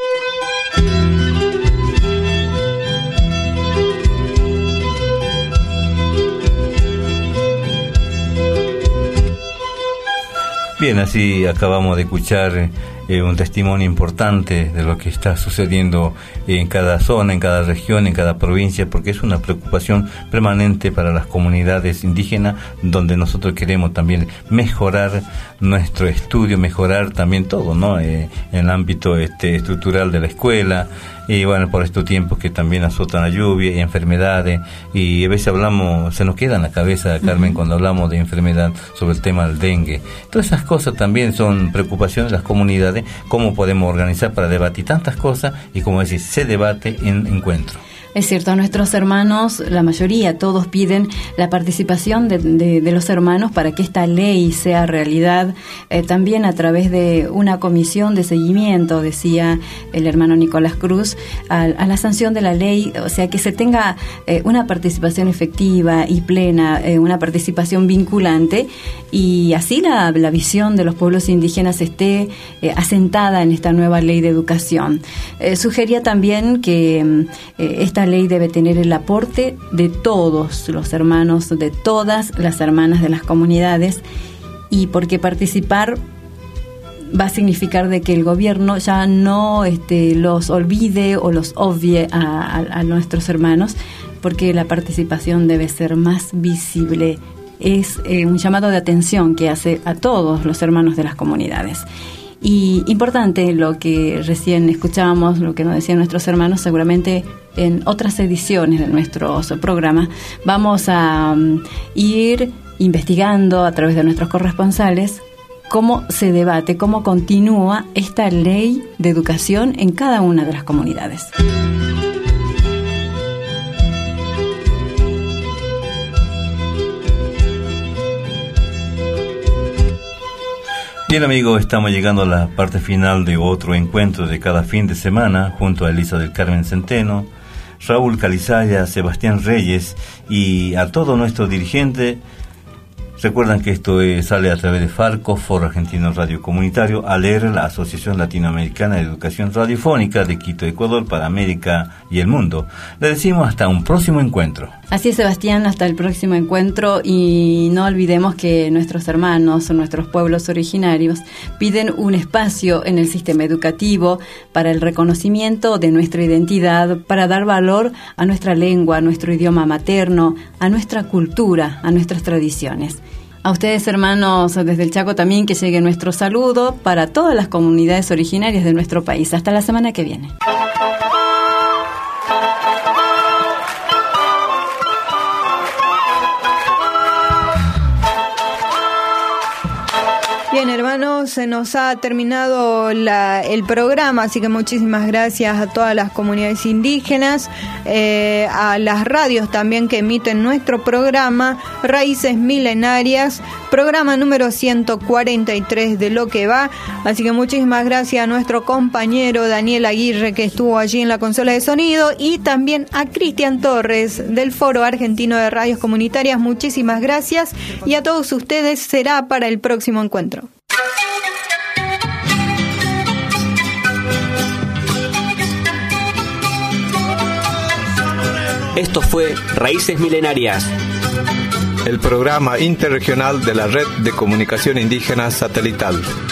Bien, así acabamos de escuchar un testimonio importante de lo que está sucediendo en cada zona, en cada región, en cada provincia, porque es una preocupación permanente para las comunidades indígenas, donde nosotros queremos también mejorar nuestro estudio, mejorar también todo, ¿no? En el ámbito estructural de la escuela, y bueno, por estos tiempos que también azotan la lluvia y enfermedades, y a veces hablamos, se nos queda en la cabeza, Carmen, cuando hablamos de enfermedad, sobre el tema del dengue. Todas esas cosas también son preocupaciones de las comunidades, cómo podemos organizar para debatir tantas cosas, y como decir, se debate en encuentro. Es cierto, nuestros hermanos, la mayoría, todos piden la participación de los hermanos para que esta ley sea realidad, también a través de una comisión de seguimiento, decía el hermano Nicolás Cruz, a la sanción de la ley, o sea, que se tenga una participación efectiva y plena, una participación vinculante, y así la visión de los pueblos indígenas esté asentada en esta nueva ley de educación. Sugería también que esta ley debe tener el aporte de todos los hermanos, de todas las hermanas de las comunidades, y porque participar va a significar de que el gobierno ya no los olvide o los obvie a nuestros hermanos, porque la participación debe ser más visible. Es un llamado de atención que hace a todos los hermanos de las comunidades. Y importante lo que recién escuchábamos, lo que nos decían nuestros hermanos, seguramente en otras ediciones de nuestros programas vamos a ir investigando a través de nuestros corresponsales cómo se debate, cómo continúa esta ley de educación en cada una de las comunidades. Bien, amigos, estamos llegando a la parte final de otro encuentro de cada fin de semana junto a Elisa del Carmen Centeno, Raúl Calizaya, Sebastián Reyes y a todos nuestros dirigentes. Recuerdan que esto sale a través de Farco, Foro Argentino Radio Comunitario, ALER, la Asociación Latinoamericana de Educación Radiofónica de Quito, Ecuador, para América y el mundo. Le decimos hasta un próximo encuentro. Así es, Sebastián, hasta el próximo encuentro, y no olvidemos que nuestros hermanos o nuestros pueblos originarios piden un espacio en el sistema educativo para el reconocimiento de nuestra identidad, para dar valor a nuestra lengua, a nuestro idioma materno, a nuestra cultura, a nuestras tradiciones. A ustedes, hermanos, desde el Chaco también, que llegue nuestro saludo para todas las comunidades originarias de nuestro país. Hasta la semana que viene. Bien, hermanos, se nos ha terminado el programa, así que muchísimas gracias a todas las comunidades indígenas, a las radios también que emiten nuestro programa, Raíces Milenarias, programa número 143 de Lo que va. Así que muchísimas gracias a nuestro compañero Daniel Aguirre, que estuvo allí en la consola de sonido, y también a Cristian Torres del Foro Argentino de Radios Comunitarias. Muchísimas gracias, y a todos ustedes será para el próximo encuentro. Esto fue Raíces Milenarias, el programa interregional de la Red de Comunicación Indígena Satelital.